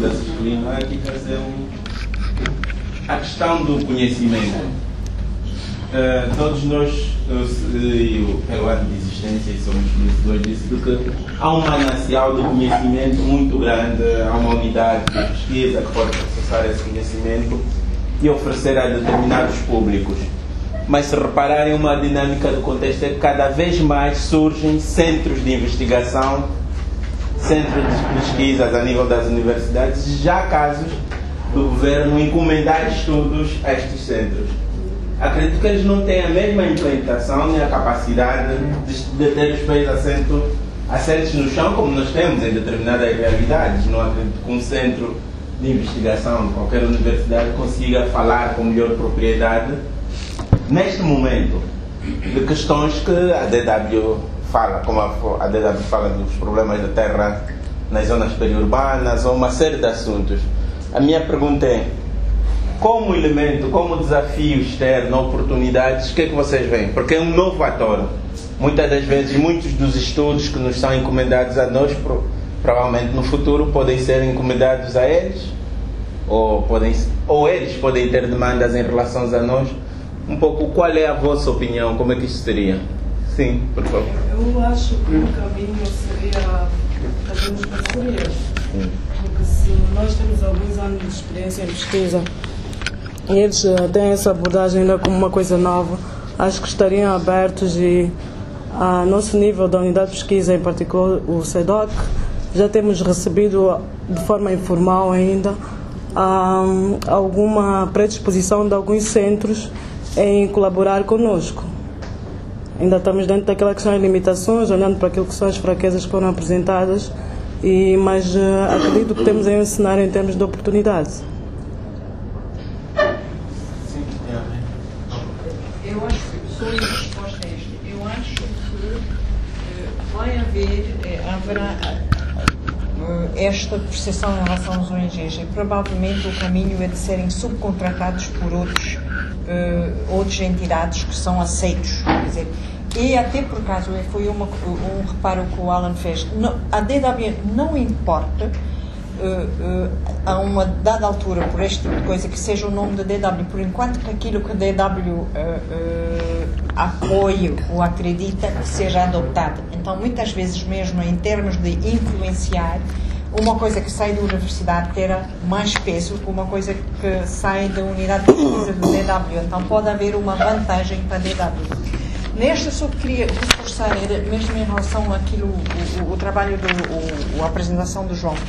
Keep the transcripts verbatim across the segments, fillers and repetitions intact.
da Ciscolino é aqui trazer um, a questão do conhecimento. Uh, todos nós, eu, pelo ano de existência, e somos conhecedores disso, de que há um manancial de conhecimento muito grande, há uma unidade de pesquisa que pode processar esse conhecimento e oferecer a determinados públicos. Mas se repararem, uma dinâmica do contexto é que cada vez mais surgem centros de investigação, centros de pesquisas a nível das universidades, já há casos do governo encomendar estudos a estes centros. Acredito que eles não têm a mesma implementação nem a capacidade de, de ter os pés assento, assentos no chão como nós temos em determinadas realidades. Não acredito que um centro de investigação de qualquer universidade consiga falar com melhor propriedade neste momento de questões que a D W fala, como a D W fala dos problemas da terra nas zonas periurbanas ou uma série de assuntos. A minha pergunta é: como elemento, como desafio externo, oportunidades, o que é que vocês veem? Porque é um novo ator. Muitas das vezes, muitos dos estudos que nos são encomendados a nós, provavelmente no futuro, podem ser encomendados a eles, ou, podem, ou eles podem ter demandas em relação a nós. Um pouco, qual é a vossa opinião? Como é que isso seria? Sim, por favor. Eu acho que o caminho seria fazermos parcerias. Porque se nós temos alguns anos de experiência em pesquisa e eles uh, têm essa abordagem ainda como uma coisa nova, acho que estariam abertos e a nosso nível da unidade de pesquisa, em particular o C E D O C, já temos recebido de forma informal ainda um, alguma predisposição de alguns centros em colaborar conosco. Ainda estamos dentro daquela que são as limitações, olhando para aquilo que são as fraquezas que foram apresentadas, e, mas uh, acredito que temos aí um cenário em termos de oportunidades. Eu acho que, só a resposta a isto, eu acho que uh, vai haver, uh, haverá uh, esta percepção em relação aos O N Gs e provavelmente o caminho é de serem subcontratados por outros, uh, outras entidades que são aceitos, quer dizer, e até por acaso foi uma, um reparo que o Alan fez, não, a D W não importa Uh, uh, a uma dada altura, por este tipo de coisa, que seja o nome da D W, por enquanto que aquilo que a D W uh, uh, apoia ou acredita que seja adoptado. Então, muitas vezes mesmo em termos de influenciar, uma coisa que sai da universidade terá mais peso que uma coisa que sai da unidade de pesquisa do D W. Então, pode haver uma vantagem para a D W. Nesta só queria reforçar, mesmo em relação àquilo, o, o, o trabalho, do, o, a apresentação do João.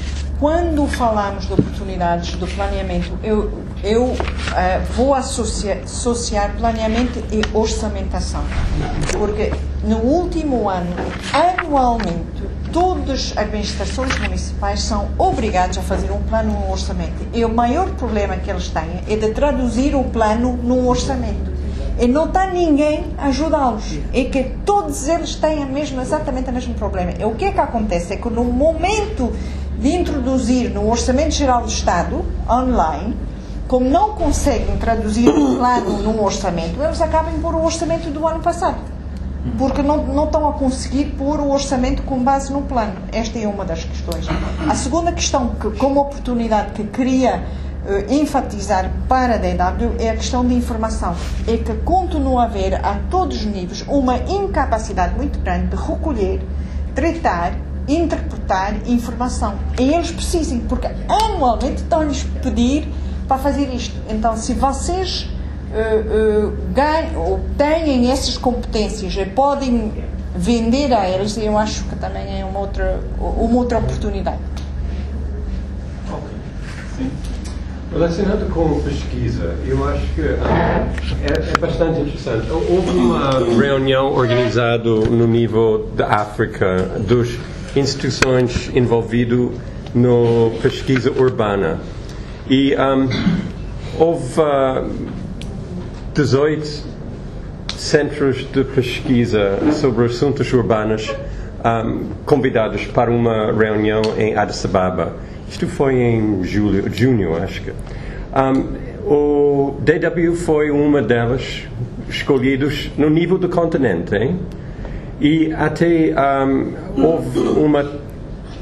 Quando falamos de oportunidades do planeamento, eu, eu uh, vou associar, associar planeamento e orçamentação. Porque no último ano, anualmente, todas as administrações municipais são obrigadas a fazer um plano e um orçamento. E o maior problema que eles têm é de traduzir o plano num orçamento. E não está ninguém a ajudá-los. É que todos eles têm a mesma, exatamente o mesmo problema. E o que é que acontece? É que no momento de introduzir no Orçamento Geral do Estado, online, como não conseguem traduzir o plano num orçamento, eles acabam por o orçamento do ano passado. Porque não, não estão a conseguir pôr o orçamento com base no plano. Esta é uma das questões. A segunda questão, que, como oportunidade que queria uh, enfatizar para a D W, é a questão de informação. É que continua a haver, a todos os níveis, uma incapacidade muito grande de recolher, tratar, interpretar informação. E eles precisam, porque anualmente estão-lhes pedir para fazer isto. Então, se vocês uh, uh, ganham, ou têm essas competências e podem vender a eles, eu acho que também é uma outra, uma outra oportunidade. Sim. Relacionado com pesquisa, eu acho que ah, é, é bastante interessante. Houve uma reunião organizada no nível da África dos instituições envolvidas na pesquisa urbana. E um, houve uh, dezoito centros de pesquisa sobre assuntos urbanos um, convidados para uma reunião em Addis Ababa. Isto foi em julho, junho, acho que. Um, o D W foi uma delas escolhidas no nível do continente, hein? E até um, houve uma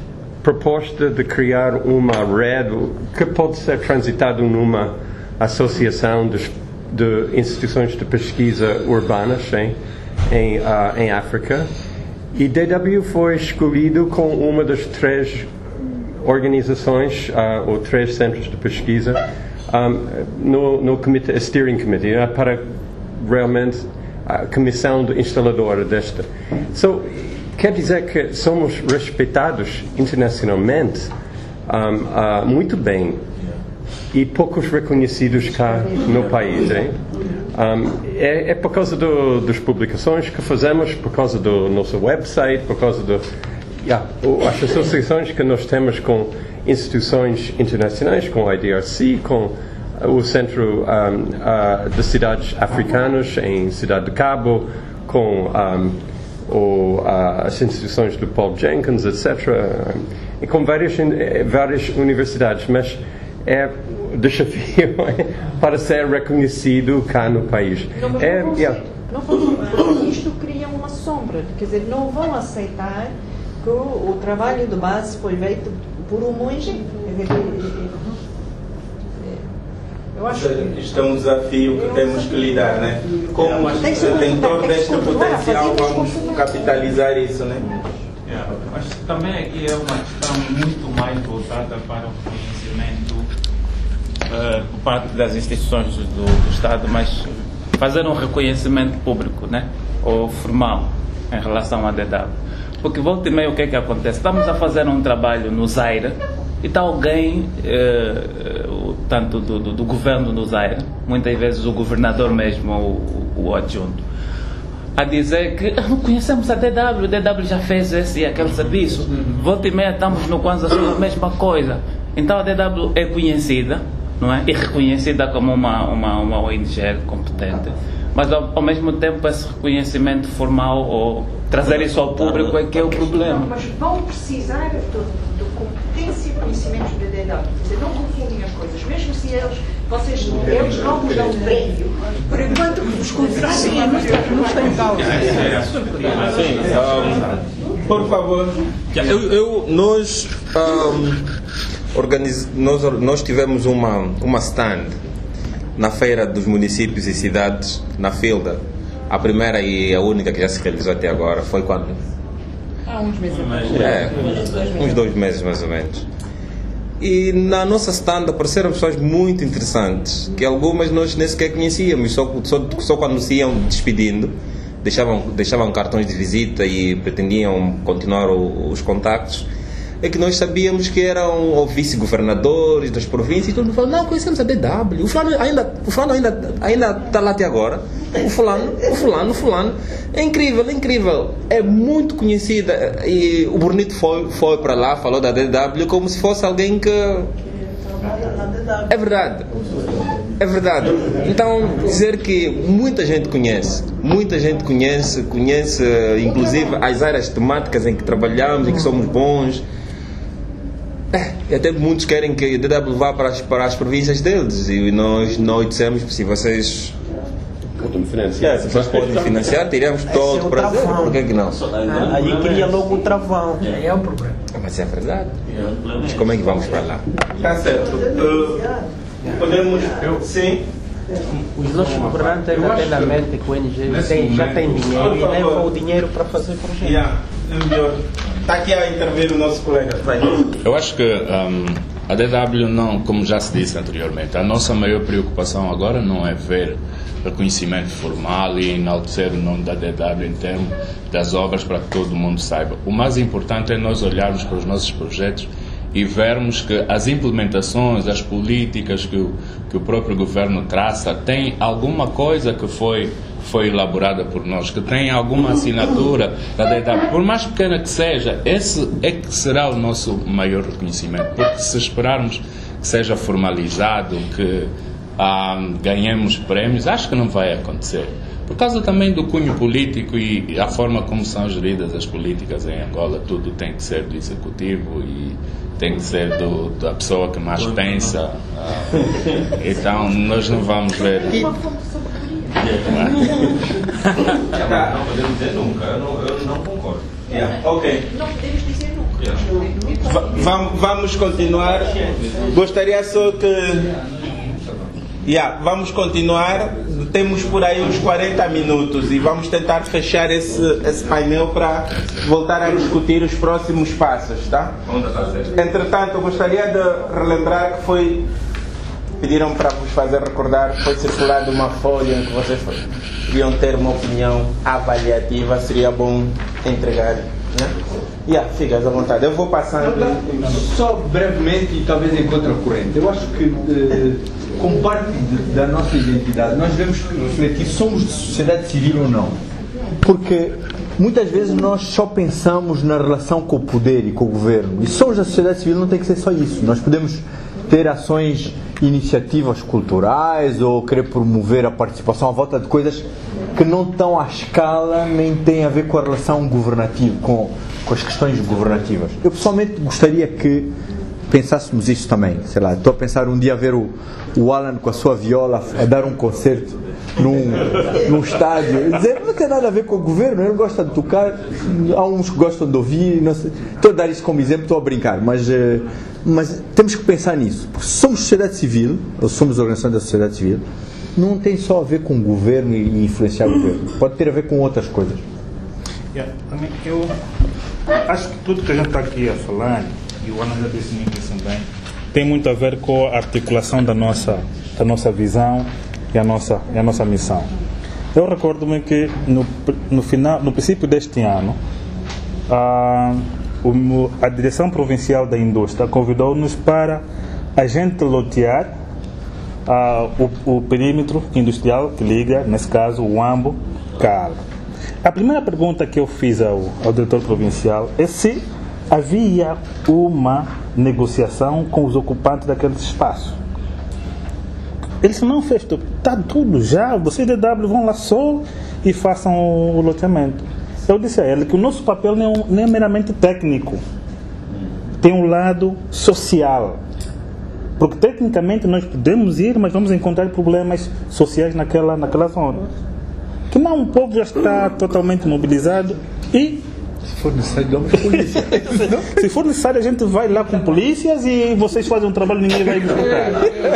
proposta de criar uma rede que pode ser transitado numa associação de, de instituições de pesquisa urbanas em, em, uh, em África. E D W foi escolhido como uma das três organizações, uh, ou três centros de pesquisa, um, no, no comité, Steering Committee, uh, para realmente a comissão instaladora desta. So, quer dizer que somos respeitados internacionalmente um, uh, muito bem e poucos reconhecidos cá no país. Hein? Um, é, é por causa do, das publicações que fazemos, por causa do nosso website, por causa do, yeah, as associações que nós temos com instituições internacionais, com o I D R C, com o Centro um, uh, de Cidades Africanas em Cidade de Cabo, com um, o, uh, as instituições do Paul Jenkins, etcétera, e com várias, várias universidades, mas é desafio para ser reconhecido cá no país. Não, mas é, não vão, yeah. não vão, isto cria uma sombra, quer dizer, não vão aceitar que o, o trabalho de base foi feito por um monge. Eu acho que isto é um desafio que temos que lidar, né? Como detentor deste potencial, vamos capitalizar isso, né? Yeah. Mas também aqui é uma questão muito mais voltada para o conhecimento uh, por parte das instituições do, do Estado, mas fazer um reconhecimento público, né? Ou formal em relação à D W. Porque volta e meia o que é que acontece? Estamos a fazer um trabalho no Zaire e está alguém, uh, tanto do, do, do governo do Zaire, muitas vezes o governador mesmo, o, o adjunto, a dizer que não conhecemos a D W, a D W já fez esse e aquele serviço, volta e meia estamos no Kwanza Sul a mesma coisa. Então a D W é conhecida, não é? E reconhecida como uma, uma, uma O N G competente, mas ao, ao mesmo tempo esse reconhecimento formal ou trazer isso ao público é que é o problema. Não, mas vão precisar de, de competência e conhecimentos da D W. Quer dizer, não confundem as coisas, mesmo se eles, vocês, eles não vos dão prémio, por enquanto que vos contratem, não está em causa. Sim, um, por favor. Eu, eu, nós, um, organiz, nós, nós tivemos uma, uma stand na Feira dos Municípios e Cidades, na Filda. A primeira e a única que já se realizou até agora foi quando? Há uns meses atrás. É, uns dois meses mais ou menos. E na nossa stand apareceram pessoas muito interessantes, que algumas nós nem sequer conhecíamos, só, só, só quando se iam despedindo, deixavam, deixavam cartões de visita e pretendiam continuar o, os contactos. É que nós sabíamos que eram o vice-governadores das províncias e todo mundo falou, não, conhecemos a D W, o fulano ainda, o fulano ainda, ainda está lá até agora, o fulano, o fulano, o fulano, é incrível, é incrível, é muito conhecida. E o Bonito foi, foi para lá, falou da D W como se fosse alguém que... É verdade, é verdade. Então, dizer que muita gente conhece, muita gente conhece, conhece inclusive as áreas temáticas em que trabalhamos e que somos bons. É, e até muitos querem que a D W vá para as, para as províncias deles e nós, nós dissemos, se vocês podem financiar, é, se vocês podem financiar, teríamos todo o prazer, por que não? Aí cria logo o travão. É o problema. Mas é verdade. Mas como é que vamos para lá? Está certo. Uh, podemos... Sim. Os nossos governantes ainda têm na mente que o O N G tem, já tem dinheiro e levam o dinheiro para fazer projetos. Yeah. Está aqui a intervir o nosso colega. Vai. Eu acho que um, a D W não, como já se disse anteriormente, a nossa maior preocupação agora não é ver reconhecimento formal e enaltecer o nome da D W em termos das obras para que todo mundo saiba. O mais importante é nós olharmos para os nossos projetos e vermos que as implementações, as políticas que o, que o próprio governo traça, tem alguma coisa que foi, foi elaborada por nós, que tem alguma assinatura da D W. Por mais pequena que seja, esse é que será o nosso maior reconhecimento. Porque se esperarmos que seja formalizado, que ah, ganhemos prémios, acho que não vai acontecer. Por causa também do cunho político e a forma como são geridas as políticas em Angola, tudo tem que ser do executivo e tem que ser do, da pessoa que mais pensa. Ah, então nós não vamos ver. Não podemos dizer nunca, eu não, eu não concordo. Yeah. Ok. Não podemos dizer nunca. Va- vamos continuar. Gostaria só que... Yeah, vamos continuar. Temos por aí uns quarenta minutos e vamos tentar fechar esse, esse painel para voltar a discutir os próximos passos, tá? Entretanto, eu gostaria de relembrar que foi... Pediram para vos fazer recordar, foi circulada uma folha em que vocês deviam ter uma opinião avaliativa, seria bom entregar, né? Yeah, ficas à vontade, eu vou passando. Só brevemente e talvez em contracorrente, eu acho que eh, como parte de, da nossa identidade nós devemos refletir, somos de sociedade civil ou não? Porque muitas vezes nós só pensamos na relação com o poder e com o governo, e somos da sociedade civil, não tem que ser só isso. Nós podemos ter ações, iniciativas culturais ou querer promover a participação à volta de coisas que não estão à escala nem têm a ver com a relação governativa, com, com as questões governativas. Eu pessoalmente gostaria que pensássemos isto também. Sei lá, estou a pensar um dia a ver o, o Alan com a sua viola a dar um concerto num, num estádio e dizer, não tem nada a ver com o governo, ele gosta de tocar, há uns que gostam de ouvir, não sei. Estou a dar isso como exemplo, estou a brincar, mas, mas temos que pensar nisso, porque se somos sociedade civil, ou somos organizações da sociedade civil, não tem só a ver com o governo e influenciar o governo, pode ter a ver com outras coisas. Yeah, eu acho que tudo que a gente está aqui a falar, e o Ana já disse muito isso também, tem muito a ver com a articulação da nossa, da nossa visão e a nossa, e a nossa missão. Eu recordo-me que no, no, final, no princípio deste ano, a, o, a Direção Provincial da Indústria convidou-nos para a gente lotear a, o, o perímetro industrial que liga, nesse caso, o Huambo Cala. A primeira pergunta que eu fiz ao, ao diretor provincial é se havia uma negociação com os ocupantes daquele espaço. Ele disse, não, fez tudo, está tudo já, vocês D W vão lá só e façam o, o loteamento. Eu disse a ele que o nosso papel não é, um, não é meramente técnico, tem um lado social. Porque tecnicamente nós podemos ir, mas vamos encontrar problemas sociais naquela, naquela zona. Que não, o povo já está totalmente mobilizado e... Se for necessário, damos polícia. Se for necessário, a gente vai lá com polícias e vocês fazem um trabalho e ninguém vai escutar.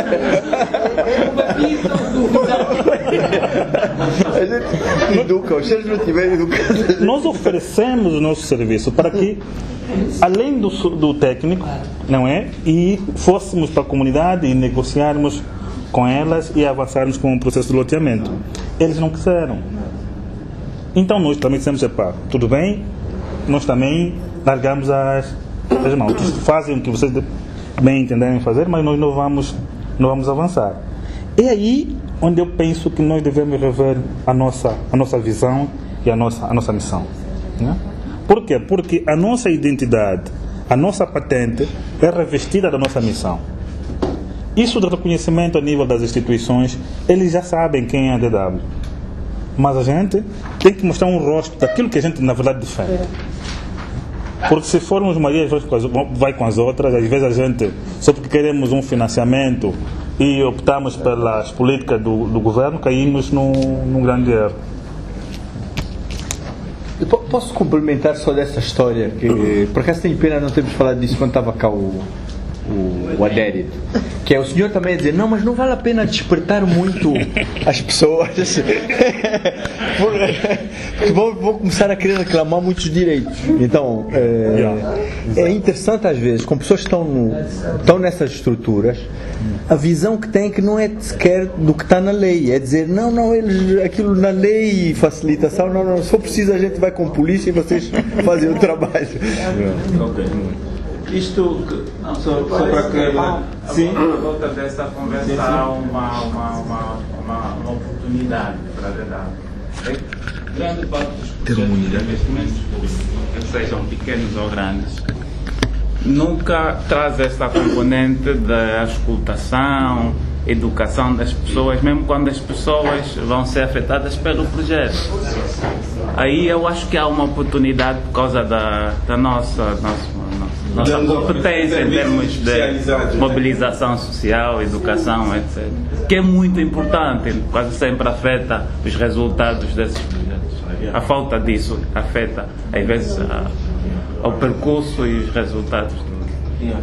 A gente educa, os seres não tiverem educação. Nós oferecemos o nosso serviço para que, além do, do técnico, não é? E fôssemos para a comunidade e negociarmos com elas e avançarmos com o processo de loteamento. Eles não quiseram. Então nós também dissemos, epá, tudo bem, nós também largamos as, as mãos. Fazem o que vocês bem entenderem fazer, mas nós não vamos, não vamos avançar. É aí onde eu penso que nós devemos rever a nossa, a nossa visão e a nossa, a nossa missão. Né? Por quê? Porque a nossa identidade, a nossa patente é revestida da nossa missão. Isso de reconhecimento a nível das instituições, eles já sabem quem é a D W. Mas a gente tem que mostrar um rosto daquilo que a gente na verdade defende. Porque se formos Maria vai com as outras, às vezes a gente, só porque queremos um financiamento e optamos pelas políticas do, do governo, caímos num, num grande erro. Eu posso complementar só dessa história, que por acaso tenho pena não termos falado disso quando estava cá o, o, o adérito, que é o senhor também a dizer, não, mas não vale a pena despertar muito as pessoas porque vão, vão começar a querer reclamar muitos direitos. Então é, é interessante às vezes, com pessoas que estão, no, estão nessas estruturas, a visão que têm que não é sequer do que está na lei, é dizer, não, não, eles, aquilo na lei, facilitação, não, não, se for preciso a gente vai com polícia e vocês fazem o trabalho. Ok. Isto, não, só, só para que... Sim? À volta desta conversa sim, sim. Há uma, uma, uma, uma, uma oportunidade para a verdade. É, grande parte dos projetos de investimentos públicos, sejam pequenos ou grandes, nunca traz essa componente da escutação, educação das pessoas, mesmo quando as pessoas vão ser afetadas pelo projeto. Aí eu acho que há uma oportunidade por causa da, da nossa, nossa, nossa competência em termos de mobilização social, educação, etcétera. Que é muito importante, quase sempre afeta os resultados desses projetos. A falta disso afeta, às vezes, a, ao percurso e os resultados. Yeah.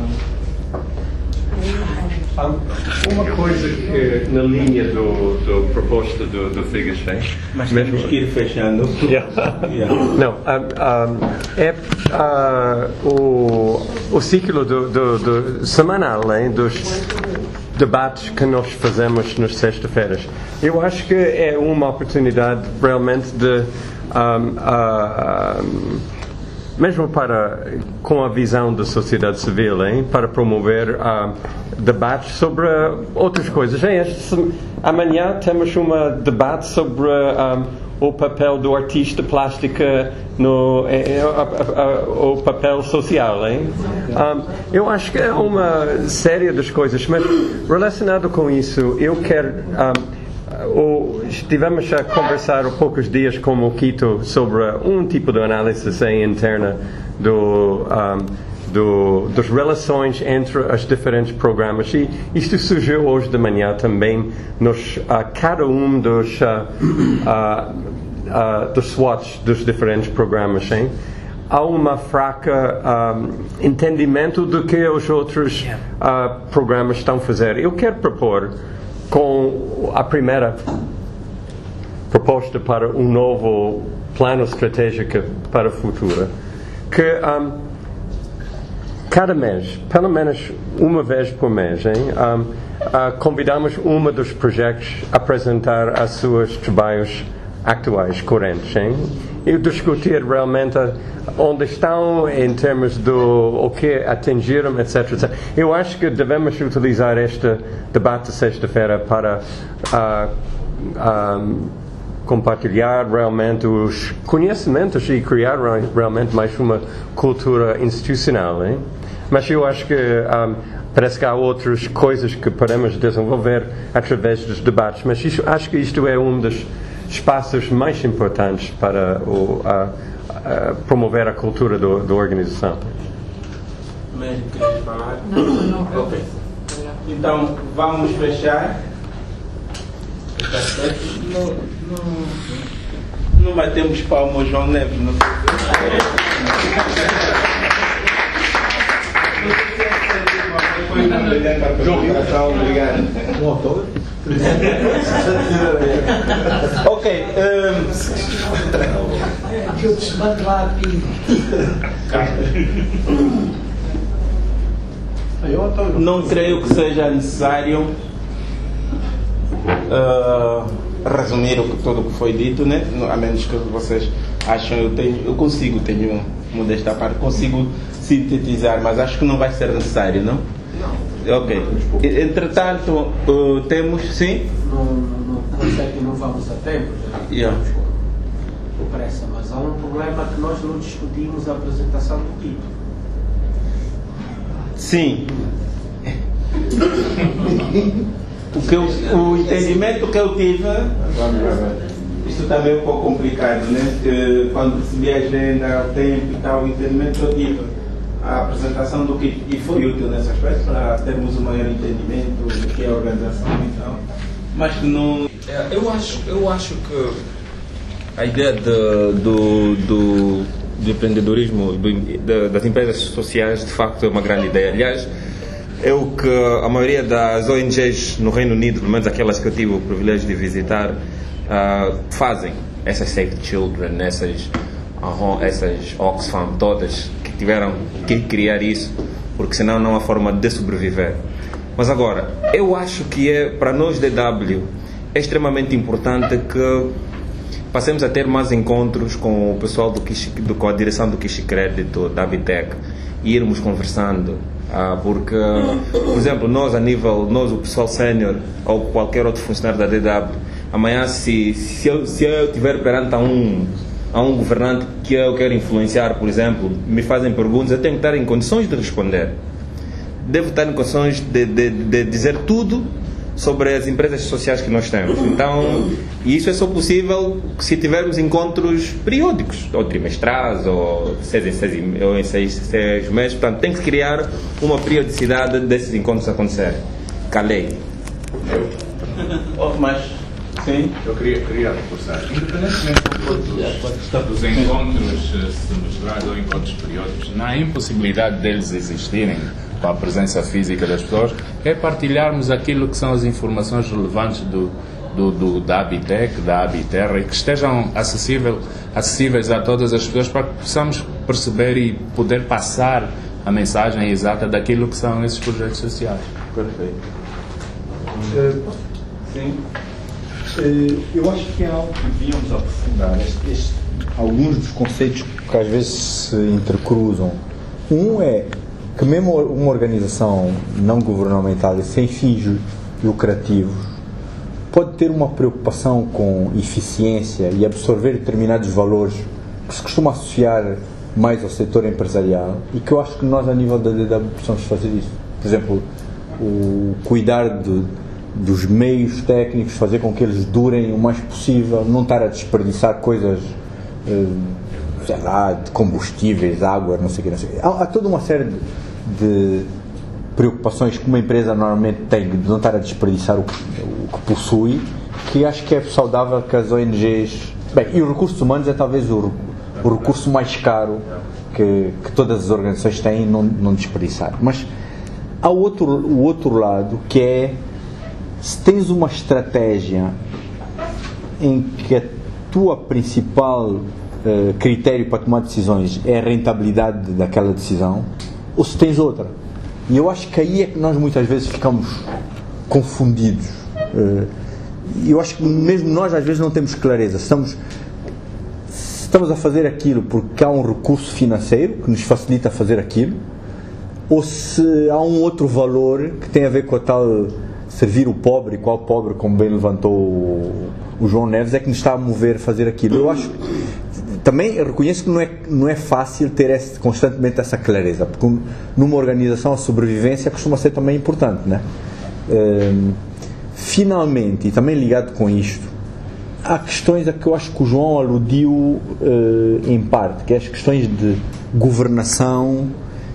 Uma coisa que na linha do, do proposta do, do Figueiredo, mas temos que ir fechando. Yeah. Yeah. Não, um, um, é uh, o, o ciclo do, do, do semanal, hein, dos debates que nós fazemos nas sextas-feiras. Eu acho que é uma oportunidade realmente de um, uh, um, mesmo para, com a visão da sociedade civil, hein, para promover uh, debates sobre uh, outras coisas. Hein? Este, amanhã temos um debate sobre uh, um, o papel do artista plástico no eh, uh, uh, uh, o papel social. Hein? Um, eu acho que é uma série das coisas, mas relacionado com isso, eu quero... Um, O, estivemos a conversar há poucos dias com o Quito sobre um tipo de análise assim, interna do, um, do, das relações entre os diferentes programas, e isto surgiu hoje de manhã também nos, uh, cada um dos, uh, uh, uh, dos SWOTs dos diferentes programas. Hein? Há uma fraca um, entendimento do que os outros uh, programas estão a fazer. Eu quero propor, com a primeira proposta para um novo plano estratégico para o futuro, que um, cada mês, pelo menos uma vez por mês, hein, um, uh, convidamos uma dos projetos a apresentar os seus trabalhos atuais, correntes, hein, e discutir realmente onde estão em termos do o que atingiram, etc, etcétera. Eu acho que devemos utilizar este debate sexta-feira para uh, um, compartilhar realmente os conhecimentos e criar realmente mais uma cultura institucional. Hein? Mas eu acho que um, parece que há outras coisas que podemos desenvolver através dos debates, mas isto, acho que isto é um dos espaços mais importantes para o, a, a promover a cultura do, da organização. Mas queres falar? Não, não. Ok. Então, vamos fechar. Não, não, não batemos palma ao João Neves, não sei. Obrigado. Um autor? Ok. Eu desmando lá aqui. Não creio que seja necessário uh, resumir o que, tudo o que foi dito, né? A menos que vocês acham, eu tenho, eu consigo, tenho modesta parte, consigo sintetizar, mas acho que não vai ser necessário, não? Não. Ok. Entretanto, uh, temos, sim? Não, não, não sei que não vamos a tempo, já yeah. com pressa, mas há um problema que nós não discutimos a apresentação do Quito. Sim. o, que eu, o entendimento que eu tive, isto também é um pouco complicado, né? Que quando recebi a agenda, o tempo e tal, o entendimento que eu tive, a apresentação do que e foi útil nesse aspecto para termos um maior entendimento do que é a organização e tal, mas que não. Eu acho, eu acho que a ideia de, do, do, do empreendedorismo do, de, das empresas sociais de facto é uma grande ideia. Aliás, é o que a maioria das O N Gs no Reino Unido, pelo menos aquelas que eu tive o privilégio de visitar, uh, fazem. Essas Save the Children, essas, uh, essas Oxfam, todas que tiveram que criar isso, porque senão não há forma de sobreviver. Mas agora, eu acho que é, para nós D W, é extremamente importante que passemos a ter mais encontros com o pessoal do, do com a direção do Kishi Crédito, da Abitec, e irmos conversando, ah, porque, por exemplo, nós a nível, nós o pessoal sénior ou qualquer outro funcionário da D W, amanhã se, se, eu, se eu estiver perante a um, a um governante que eu quero influenciar, por exemplo, me fazem perguntas, eu tenho que estar em condições de responder. Devo estar em condições de, de, de dizer tudo sobre as empresas sociais que nós temos. Então, e isso é só possível se tivermos encontros periódicos, ou trimestrais, ou seis em seis, ou em seis, seis meses. Portanto, tem que criar uma periodicidade desses encontros acontecerem. Calei. Oh, mas Sim. Eu queria, queria reforçar. Independentemente dos encontros semestrados ou encontros periódicos, na impossibilidade deles existirem com a presença física das pessoas, é partilharmos aquilo que são as informações relevantes do, do, do, da Abitec, da Abiterra, e que estejam acessível, acessíveis a todas as pessoas para que possamos perceber e poder passar a mensagem exata daquilo que são esses projetos sociais. Perfeito. Uh, sim. Uh, eu acho que é algo que devíamos aprofundar. Este, este, alguns dos conceitos que às vezes se intercruzam. Um é que mesmo uma organização não governamental e sem fins lucrativos pode ter uma preocupação com eficiência e absorver determinados valores que se costuma associar mais ao setor empresarial, e que eu acho que nós a nível da D W precisamos fazer isso. Por exemplo, o cuidar de, dos meios técnicos, fazer com que eles durem o mais possível, não estar a desperdiçar coisas, sei lá, de combustíveis, água, não sei o que, não sei o que. Há, há toda uma série de, de preocupações que uma empresa normalmente tem de não estar a desperdiçar o que, o que possui, que acho que é saudável que as O N Gs... Bem, e os recursos humanos é talvez o, o recurso mais caro que, que todas as organizações têm, não, não desperdiçar. Mas há outro, o outro lado, que é, se tens uma estratégia em que a tua principal uh, critério para tomar decisões é a rentabilidade daquela decisão, ou se tens outra. E eu acho que aí é que nós muitas vezes ficamos confundidos. Uh, eu acho que mesmo nós às vezes não temos clareza. Estamos, estamos a fazer aquilo porque há um recurso financeiro que nos facilita fazer aquilo, ou se há um outro valor que tem a ver com a tal servir o pobre, qual pobre, como bem levantou o, o João Neves, é que nos está a mover a fazer aquilo. Eu acho, também reconheço que não é, não é fácil ter esse, constantemente essa clareza, porque numa organização a sobrevivência costuma ser também importante, né? Um, finalmente, e também ligado com isto, há questões a que eu acho que o João aludiu uh, em parte, que é as questões de governação.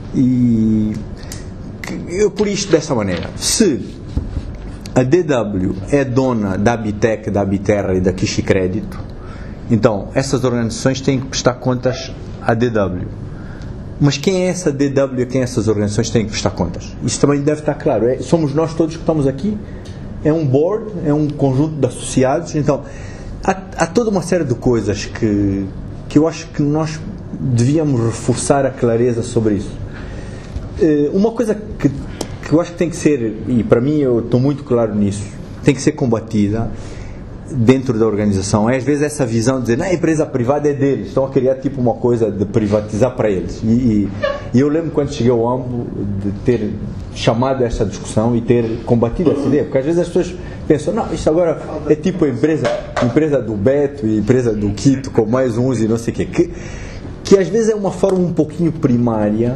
E eu por isto dessa maneira, se a D W é dona da Abitec, da Abiterra e da Quiche Crédito, então essas organizações têm que prestar contas à D W. Mas quem é essa D W e quem essas organizações têm que prestar contas? Isso também deve estar claro. É, somos nós todos que estamos aqui, é um board, é um conjunto de associados. Então há, há toda uma série de coisas que, que eu acho que nós devíamos reforçar a clareza sobre isso. Uma coisa que, que eu acho que tem que ser, e para mim eu estou muito claro nisso, tem que ser combatida dentro da organização, é às vezes essa visão de dizer, não, a empresa privada é deles, estão a criar tipo uma coisa de privatizar para eles. E, e, e eu lembro quando cheguei ao AMBO de ter chamado essa discussão e ter combatido essa ideia, porque às vezes as pessoas pensam, não, isso agora é tipo a empresa, empresa do Beto e empresa do Quito com mais uns e não sei o quê, que, que às vezes é uma forma um pouquinho primária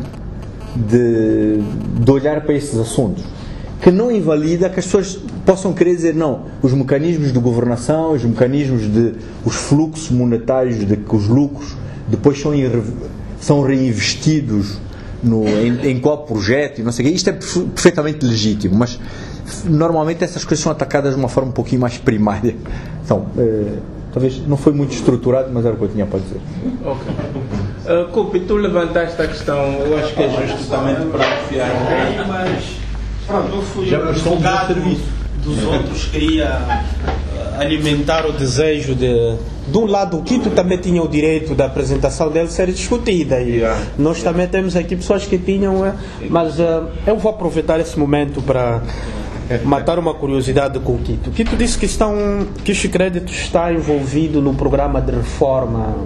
De, de olhar para esses assuntos, que não invalida que as pessoas possam querer dizer, não, os mecanismos de governação, os mecanismos de os fluxos monetários, de que os lucros depois são, são reinvestidos no, em, em qual projeto e não sei o quê. Isto é perfeitamente legítimo, mas normalmente essas coisas são atacadas de uma forma um pouquinho mais primária. Então, eh, talvez não foi muito estruturado, mas era o que eu tinha para dizer. Ok. Uh, Cupi, tu levantaste a questão, eu acho que é justo também para confiar um pouco, mas pronto, eu fui já advogado dos outros, queria uh, alimentar o desejo de... De um lado, o Quito também tinha o direito da apresentação dele ser discutida, e yeah. nós também temos aqui pessoas que tinham, mas uh, eu vou aproveitar esse momento para matar uma curiosidade com o Quito. O Quito disse que estão, que o Crédito está envolvido no programa de reforma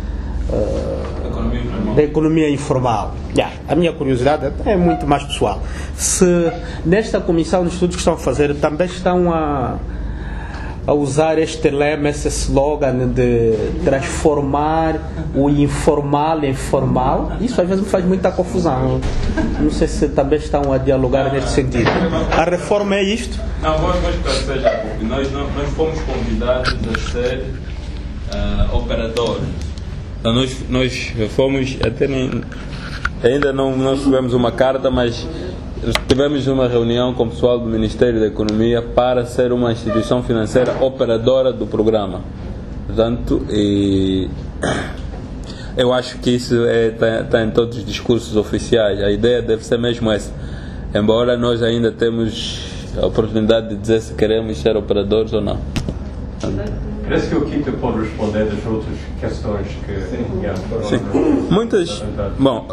uh, da economia informal. Yeah. A minha curiosidade é muito mais pessoal. Se nesta comissão de estudos que estão a fazer também estão a, a usar este lema, esse slogan de transformar o informal em formal, isso às vezes me faz muita confusão. Não sei se também estão a dialogar nesse sentido. A reforma é isto? Não, vamos para que seja, nós, nós fomos convidados a ser uh, operadores. Nós, nós fomos, até nem, ainda não, não recebemos uma carta, mas tivemos uma reunião com o pessoal do Ministério da Economia para ser uma instituição financeira operadora do programa. Portanto, e eu acho que isso está é, tá em todos os discursos oficiais. A ideia deve ser mesmo essa. Embora nós ainda temos a oportunidade de dizer se queremos ser operadores ou não. Parece que o Kiko pode responder das outras questões que yeah, foram... Sim. Muitas... Bom...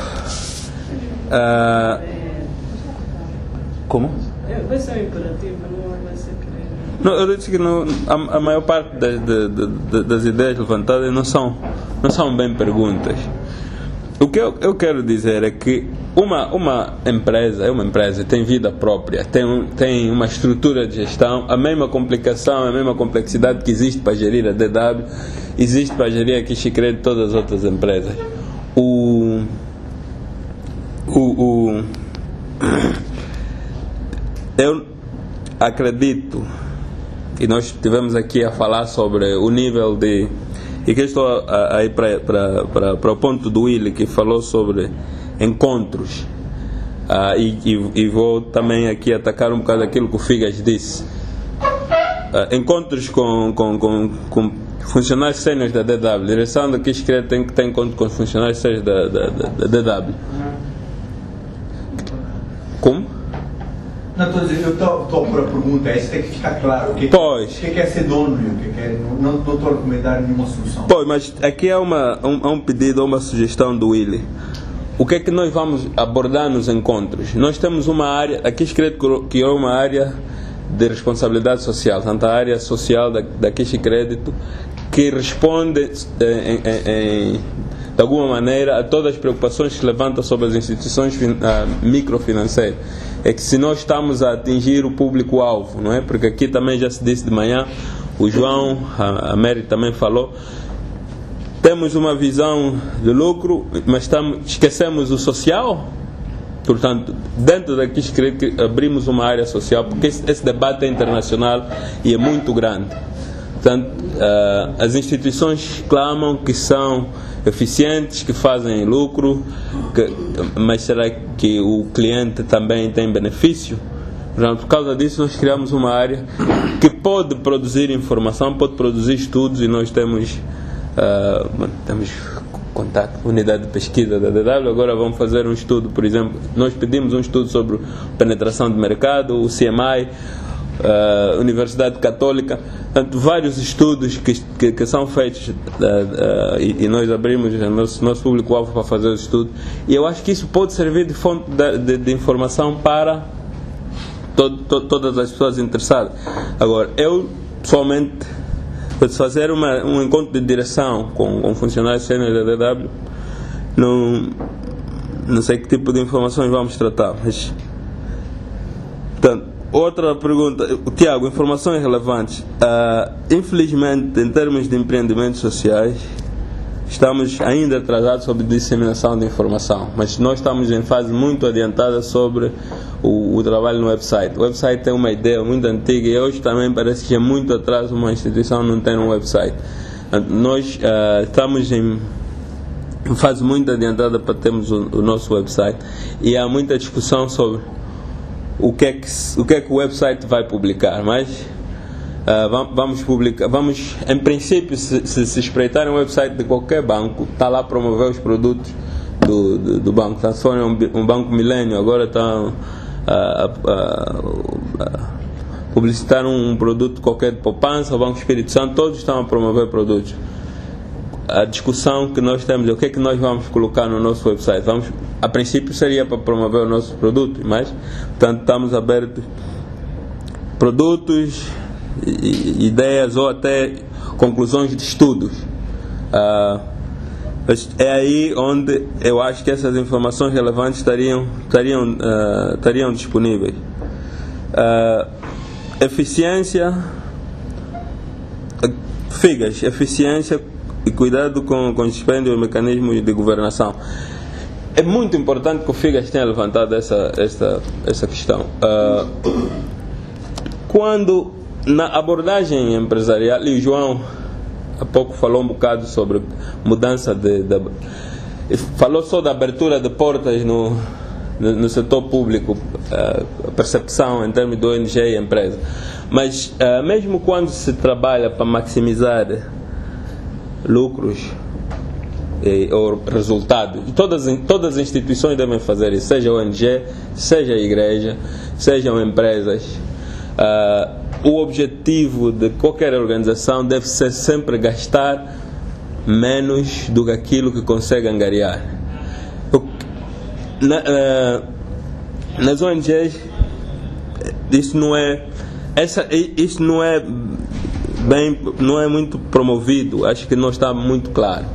Uh, como? Vai ser imperativo, não vai ser querer. Não, eu disse que não, a, a maior parte das, de, de, das ideias levantadas não são, não são bem perguntas. O que eu, eu quero dizer é que uma, uma empresa é uma empresa, tem vida própria, tem, um, tem uma estrutura de gestão, a mesma complicação, a mesma complexidade que existe para gerir a D W, existe para gerir a Kishicred e todas as outras empresas. O, o, o, eu acredito, e nós estivemos aqui a falar sobre o nível de... E que estou a, a ir para o ponto do Willy, que falou sobre encontros. Ah, e, e, e vou também aqui atacar um bocado aquilo que o Figas disse. Ah, encontros com, com, com, com funcionários sêniores da D W. A direção da Kishicred tem que ter encontro com os funcionários sêniores da, da, da, da D W. Como? Não, estou a dizer, eu estou a pôr a pergunta, isso tem que ficar claro. O que é, pois. O que é, que é ser dono e o que é, que é não, não estou a recomendar nenhuma solução. Pois, mas aqui é uma, um, um pedido, uma sugestão do Willy. O que é que nós vamos abordar nos encontros? Nós temos uma área, aqui escrito que é uma área de responsabilidade social, tanto a área social da, da Kishicred, que responde em, em, em, de alguma maneira a todas as preocupações que se levantam sobre as instituições fin, uh, microfinanceiras. É que se nós estamos a atingir o público-alvo, não é? Porque aqui também já se disse de manhã, o João, a, a Mary também falou, temos uma visão de lucro, mas estamos, esquecemos o social. Portanto, dentro daqui abrimos uma área social, porque esse, esse debate é internacional e é muito grande. Portanto, uh, as instituições clamam que são eficientes, que fazem lucro, que, mas será que o cliente também tem benefício? Portanto, por causa disso, nós criamos uma área que pode produzir informação, pode produzir estudos, e nós temos, uh, temos contato, unidade de pesquisa da D W. Agora vamos fazer um estudo, por exemplo, nós pedimos um estudo sobre penetração de mercado, o C M I, Uh, Universidade Católica, portanto, vários estudos que, que, que são feitos uh, uh, e, e nós abrimos o nosso, nosso público-alvo para fazer o estudo, e eu acho que isso pode servir de fonte de, de, de informação para todo, to, todas as pessoas interessadas. Agora, eu pessoalmente, para fazer uma, um encontro de direção com, com funcionários sêniores da D W, não, não sei que tipo de informações vamos tratar, mas portanto, outra pergunta, Tiago, informações relevantes. Uh, infelizmente, em termos de empreendimentos sociais, estamos ainda atrasados sobre disseminação de informação, mas nós estamos em fase muito adiantada sobre o, o trabalho no website. O website tem uma ideia muito antiga e hoje também parece que é muito atraso uma instituição não ter um website. Nós uh, estamos em fase muito adiantada para termos o, o nosso website, e há muita discussão sobre o que é que, o que é que o website vai publicar, mas uh, vamos publicar, vamos, em princípio, se, se, se espreitarem o website de qualquer banco, está lá a promover os produtos do, do, do banco. Então, se for um, um banco milênio, agora estão a, a, a publicitar um produto qualquer de poupança, o Banco Espírito Santo, todos estão a promover produtos. A discussão que nós temos é o que é que nós vamos colocar no nosso website. Vamos, a princípio seria para promover o nosso produto, mas portanto estamos abertos produtos, ideias ou até conclusões de estudos. Uh, é aí onde eu acho que essas informações relevantes estariam, estariam, uh, estariam disponíveis. Uh, eficiência, Figas, eficiência e cuidado com, com o dispêndio e mecanismos de governação. É muito importante que o Figas tenha levantado essa, essa, essa questão. Uh, quando, na abordagem empresarial, e o João há pouco falou um bocado sobre mudança de, de falou só da abertura de portas no, no, no setor público, uh, a percepção em termos de O N G e empresa. Mas uh, mesmo quando se trabalha para maximizar lucros e, ou resultados, todas, todas as instituições devem fazer isso, seja O N G, seja a igreja, sejam empresas. Uh, o objetivo de qualquer organização deve ser sempre gastar menos do que aquilo que consegue angariar. Na, uh, nas O N Gs, isso não é, essa, isso não é bem, não é muito promovido. Acho que não está muito claro.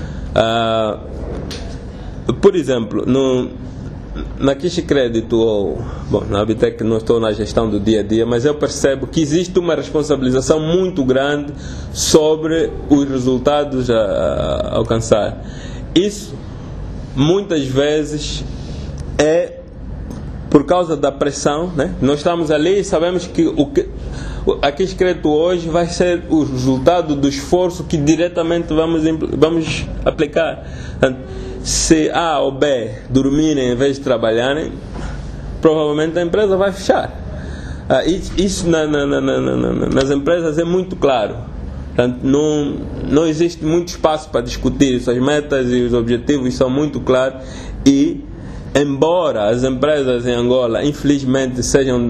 Uh, por exemplo, no, na Quiche Crédito ou bom, na Habitec não estou na gestão do dia a dia, mas eu percebo que existe uma responsabilização muito grande sobre os resultados a, a alcançar. Isso muitas vezes é por causa da pressão, né? Nós estamos ali e sabemos que o que a Quiche Crédito hoje vai ser o resultado do esforço que diretamente vamos, vamos aplicar. Se A ou B dormirem em vez de trabalharem, provavelmente a empresa vai fechar. Ah, isso na, na, na, na, nas empresas é muito claro. Portanto, não, não existe muito espaço para discutir isso. As metas e os objetivos são muito claros. E, embora as empresas em Angola, infelizmente, sejam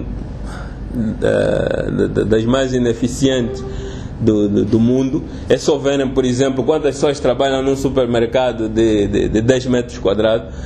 uh, das mais ineficientes Do, do, do mundo, é só verem, por exemplo, quantas pessoas trabalham num supermercado de, de, de dez metros quadrados.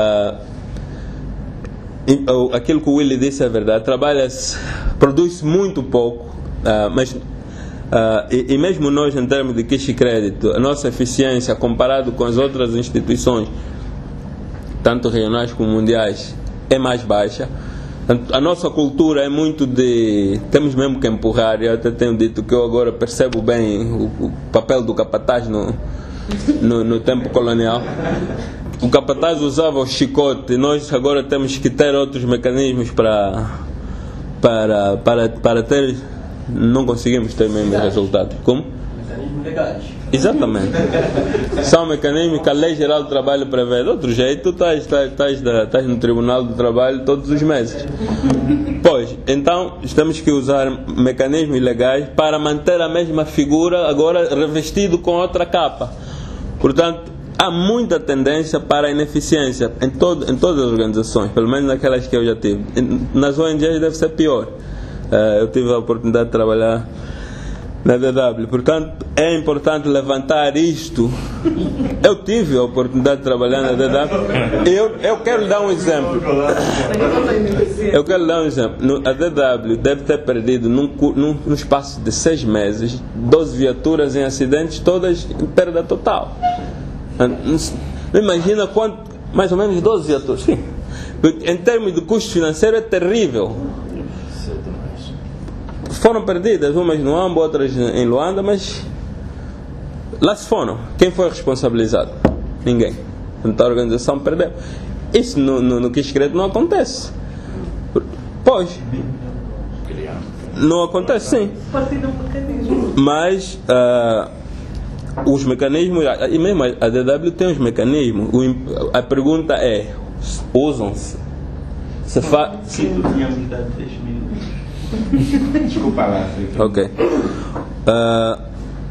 Uh, aquilo que o Willy disse é verdade, trabalha-se, produz-se muito pouco, uh, mas uh, e, e mesmo nós, em termos de Quiche Crédito, a nossa eficiência comparado com as outras instituições, tanto regionais como mundiais, é mais baixa. A nossa cultura é muito de... Temos mesmo que empurrar. Eu até tenho dito que eu agora percebo bem o, o papel do capataz no, no, no tempo colonial. O capataz usava o chicote e nós agora temos que ter outros mecanismos para, para, para, para ter... Não conseguimos ter mesmo resultados. Como? Mecanismos legais. Exatamente. São mecanismos que a Lei Geral do Trabalho prevê. De outro jeito, tu estás, estás, estás, estás no Tribunal do Trabalho todos os meses. Pois, então, temos que usar mecanismos legais para manter a mesma figura, agora revestido com outra capa. Portanto, há muita tendência para a ineficiência em, todo, em todas as organizações, pelo menos naquelas que eu já tive. Nas O N Gs deve ser pior. Eu tive a oportunidade de trabalhar na D W, portanto é importante levantar isto. Eu tive a oportunidade de trabalhar na D W. Eu, eu quero lhe dar um exemplo. Eu quero lhe dar um exemplo. A D W deve ter perdido num, num, num espaço de seis meses doze viaturas em acidentes, todas em perda total. Não imagina quanto, mais ou menos doze viaturas. Sim. Em termos de custo financeiro é terrível. Foram perdidas, umas no Ambo, outras em Luanda, mas lá se foram. Quem foi responsabilizado? Ninguém. Então a organização perdeu. Isso no, no, no Quiche Crédito não acontece. Pois. Não acontece, sim. Mas uh, os mecanismos, e mesmo a D W tem os mecanismos. A pergunta é, usam-se? Se fa... Desculpa lá. Ok. Uh,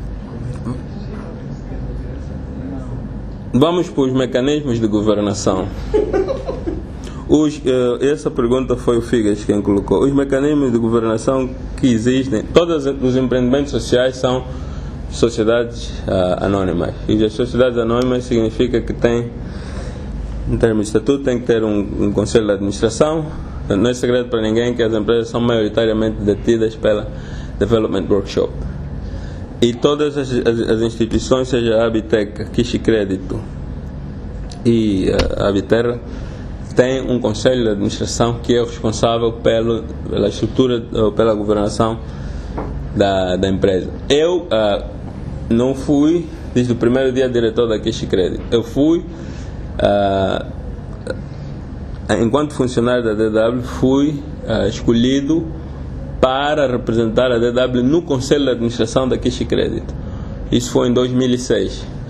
vamos para os mecanismos de governação. Os, uh, essa pergunta foi o Figas quem colocou. Os mecanismos de governação que existem, todos os empreendimentos sociais são sociedades uh, anónimas. E as sociedades anónimas significa que tem, em termos de estatuto, tem que ter um, um conselho de administração. Não é segredo para ninguém que as empresas são maioritariamente detidas pela Development Workshop. E todas as, as, as instituições, seja a Habitec, Quiche Crédito e a Habiterra, tem um conselho de administração que é o responsável pelo, pela estrutura ou pela governação da, da empresa. Eu uh, não fui, desde o primeiro dia, diretor da Quiche Crédito. Eu fui... Uh, enquanto funcionário da D W, fui uh, escolhido para representar a D W no Conselho de Administração da Quiche Crédito. Isso foi em dois mil e seis.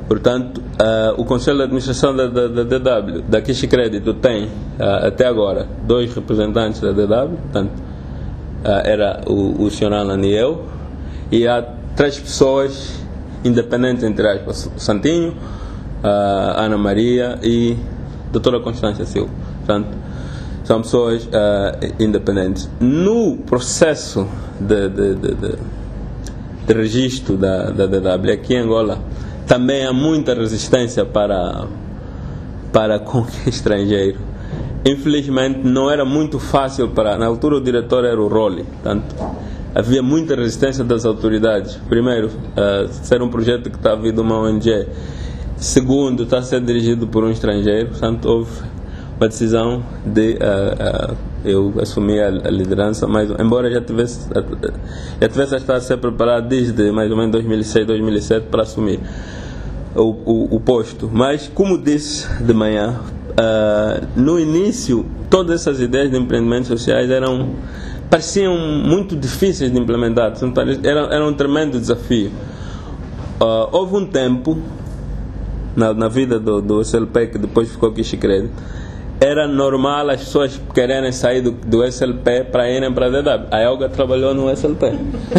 Portanto, uh, o Conselho de Administração da, da, da D W, da Kishi Crédito, tem uh, até agora dois representantes da D W, portanto, uh, era o, o senhor Alan e eu, e há três pessoas independentes, entre aspas, o Santinho, uh, Ana Maria e a doutora Constância Silva. Portanto, são pessoas uh, independentes. No processo de, de, de, de, de registro da, da D W aqui em Angola, também há muita resistência para, para com o estrangeiro. Infelizmente não era muito fácil para... Na altura o diretor era o Rolly, portanto havia muita resistência das autoridades. Primeiro, uh, ser um projeto que está vindo de uma O N G. Segundo, está a ser dirigido por um estrangeiro, portanto houve uma decisão de uh, uh, eu assumir a, a liderança, mas embora já tivesse já tivesse a estar a ser preparado desde mais ou menos dois mil e seis, dois mil e sete para assumir o, o, o posto. Mas como disse de manhã, uh, no início todas essas ideias de empreendimentos sociais eram pareciam muito difíceis de implementar, era, era um tremendo desafio. Uh, houve um tempo na, na vida do, do S L P, que depois ficou Kishi Crédito, era normal as pessoas quererem sair do, do S L P para irem para a D W. A Elga trabalhou no S L P.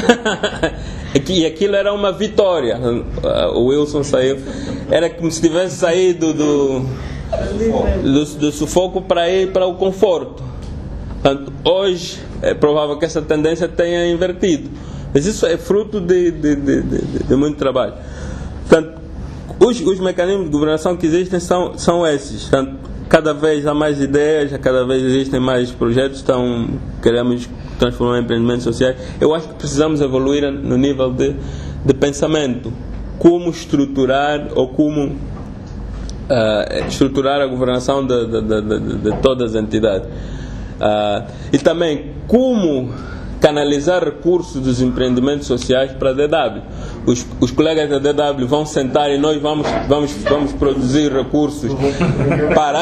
E aquilo era uma vitória. O Wilson saiu. Era como se tivesse saído do, do, do sufoco para ir para o conforto. Portanto, hoje é provável que essa tendência tenha invertido. Mas isso é fruto de, de, de, de, de muito trabalho. Portanto, os, os mecanismos de governação que existem são, são esses. Portanto, cada vez há mais ideias, cada vez existem mais projetos, então queremos transformar em empreendimentos sociais. Eu acho que precisamos evoluir no nível de, de pensamento, como estruturar ou como uh, estruturar a governação de, de, de, de, de todas as entidades. Uh, e também como canalizar recursos dos empreendimentos sociais para a D W. Os, os colegas da D W vão sentar e nós vamos, vamos, vamos produzir recursos para,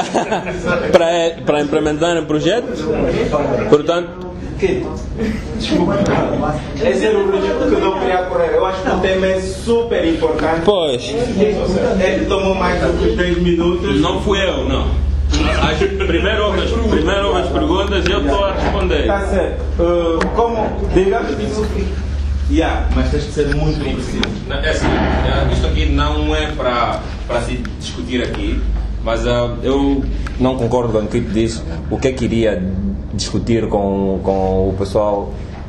para, para implementar o projeto. Portanto, desculpa, esse era o projeto que eu não queria correr. Eu acho que o tema é super importante. Pois. Ele tomou mais do que os dois minutos. Não fui eu, não. As, primeiro houve as, primeiro houve as perguntas e eu estou a responder. Está certo. Uh, como, digamos isso. Yeah, mas tens que ser muito preciso. É assim, isto aqui não é para, para se discutir aqui, mas uh, eu não concordo com o que disse. O que é que iria discutir com, com o pessoal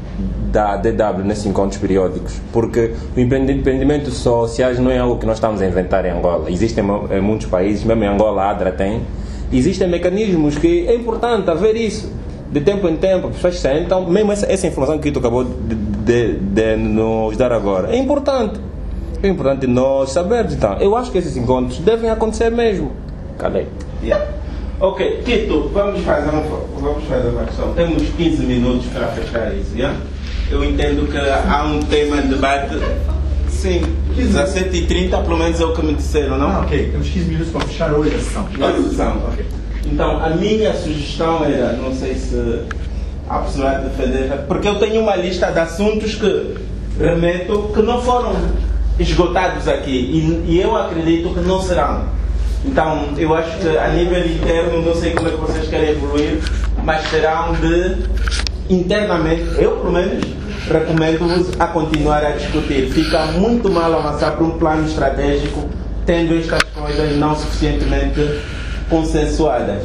da D W nesses encontros periódicos? Porque o empreendimento sociais não é algo que nós estamos a inventar em Angola. Existem em muitos países, mesmo em Angola a ADRA tem. Existem mecanismos que é importante haver isso. De tempo em tempo, as pessoas sentam, mesmo essa, essa informação que tu acabou de, de, de nos dar agora, é importante. É importante nós sabermos. Então, eu acho que esses encontros devem acontecer mesmo. Cadê? Yeah. Ok, Tito, vamos fazer, uma, vamos fazer uma questão. Temos quinze minutos para fechar isso, yeah? Eu entendo que há um tema de debate. Sim, dezessete e trinta, pelo menos é o que me disseram, não? Ah, ok, temos quinze minutos para fechar hoje a sessão. A sessão, ok. Então, a minha sugestão era, não sei se há possibilidade de defender, porque eu tenho uma lista de assuntos que remeto que não foram esgotados aqui e, e eu acredito que não serão. Então, eu acho que a nível interno, não sei como é que vocês querem evoluir, mas terão de, internamente, eu pelo menos, recomendo-vos a continuar a discutir. Fica muito mal avançar para um plano estratégico tendo estas coisas não suficientemente consensuadas.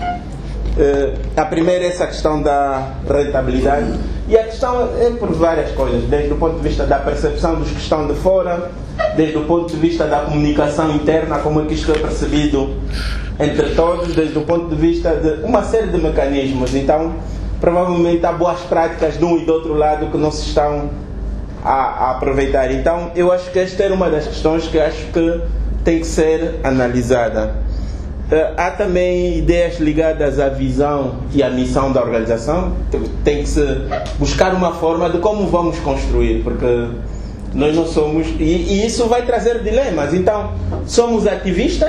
Uh, a primeira é essa questão da rentabilidade, e a questão é por várias coisas, desde o ponto de vista da percepção dos que estão de fora, desde o ponto de vista da comunicação interna, como é que isto é percebido entre todos, desde o ponto de vista de uma série de mecanismos. Então, provavelmente há boas práticas de um e do outro lado que não se estão a, a aproveitar. Então, eu acho que esta era uma das questões que acho que tem que ser analisada. Uh, há também ideias ligadas à visão e à missão da organização. Tem que se buscar uma forma de como vamos construir, porque nós não somos... E, e isso vai trazer dilemas. Então, somos ativistas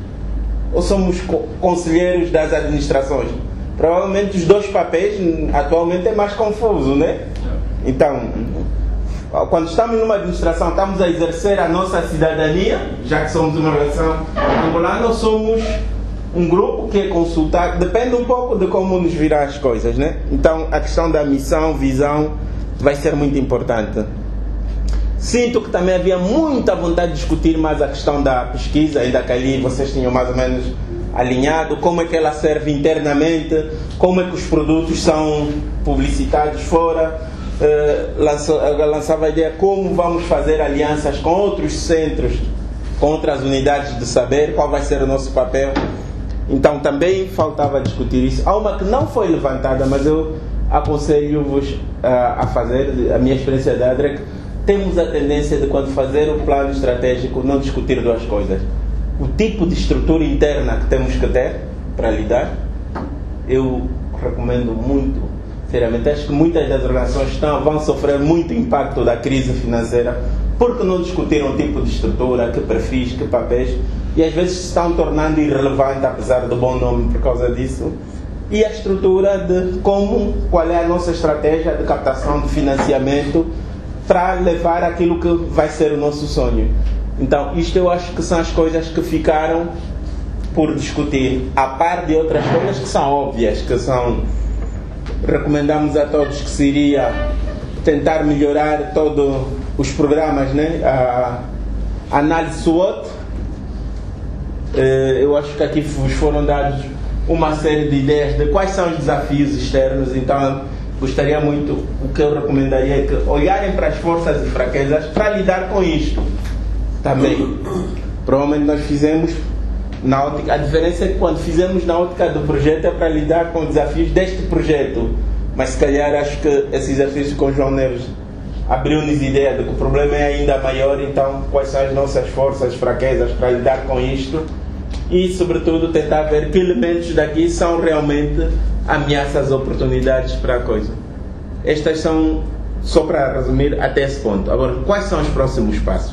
ou somos co- conselheiros das administrações? Provavelmente os dois papéis atualmente é mais confuso, né? Então, Quando estamos numa administração, estamos a exercer a nossa cidadania, já que somos uma nação angolana, ou somos um grupo que é consultado, depende um pouco de como nos virar as coisas, né? Então a questão da missão, visão, vai ser muito importante. Sinto que também havia muita vontade de discutir mais a questão da pesquisa, ainda que ali vocês tinham mais ou menos alinhado, como é que ela serve internamente, como é que os produtos são publicitados fora. Uh, lançou, lançava a ideia como vamos fazer alianças com outros centros, com outras unidades de saber, qual vai ser o nosso papel. Então também faltava discutir isso. Há uma que não foi levantada, mas eu aconselho-vos uh, a fazer, a minha experiência da A D R E C, temos a tendência de, quando fazer o plano estratégico, não discutir duas coisas: o tipo de estrutura interna que temos que ter para lidar. Eu recomendo muito, seriamente, acho que muitas das organizações estão, vão sofrer muito impacto da crise financeira porque não discutiram o tipo de estrutura, que perfis, que papéis, e às vezes se estão tornando irrelevante, apesar do bom nome, por causa disso. E a estrutura de como, qual é a nossa estratégia de captação de financiamento para levar aquilo que vai ser o nosso sonho. Então, isto eu acho que são as coisas que ficaram por discutir, a par de outras coisas que são óbvias, que são... Recomendamos a todos que seria tentar melhorar todos os programas, né? A análise SWOT. Eu acho que aqui vos foram dados uma série de ideias de quais são os desafios externos, então gostaria muito, o que eu recomendaria é que olharem para as forças e fraquezas para lidar com isto também. Provavelmente nós fizemos na ótica, a diferença é que quando fizemos na ótica do projeto é para lidar com os desafios deste projeto, mas se calhar acho que esse exercício com o João Neves abriu-nos ideia de que o problema é ainda maior. Então quais são as nossas forças e fraquezas para lidar com isto e sobretudo tentar ver que elementos daqui são realmente ameaças, oportunidades para a coisa. Estas são, só para resumir até esse ponto. Agora, quais são os próximos passos?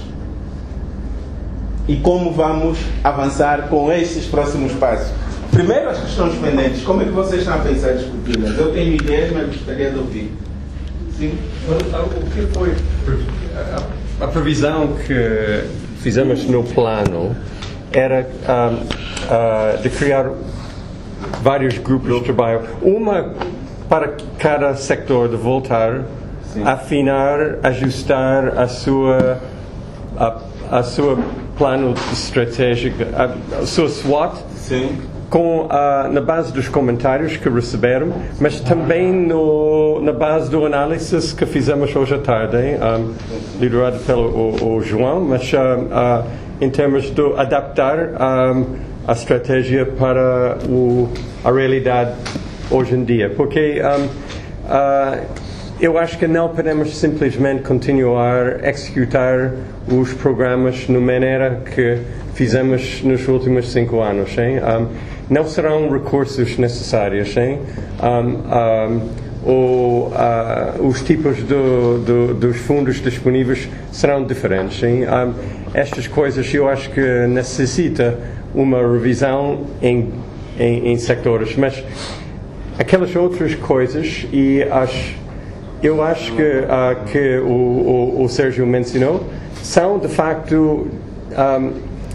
E como vamos avançar com esses próximos passos? Primeiro, as questões pendentes. Como é que vocês estão a pensar em discuti-las? Eu tenho ideias, mas gostaria de ouvir. Sim? O que foi a, a previsão que fizemos no plano era um, uh, de criar vários grupos de trabalho, uma para cada sector, de voltar, sim, afinar, ajustar a sua a, a sua plano estratégico, a, a sua SWOT, sim, com a, na base dos comentários que receberam, mas também no, na base do análise que fizemos hoje à tarde, um, liderado pelo o, o João, mas uh, uh, em termos de adaptar um, a estratégia para o, a realidade hoje em dia. Porque um, uh, eu acho que não podemos simplesmente continuar a executar os programas de maneira que fizemos nos últimos cinco anos. Hein? Um, não serão recursos necessários. Hein? Um, um, ou, uh, os tipos do, do, dos fundos disponíveis serão diferentes. Hein? Um, estas coisas eu acho que necessita uma revisão em, em, em sectores, mas aquelas outras coisas, e acho, eu acho que, uh, que o, o, o Sérgio mencionou, são de facto um,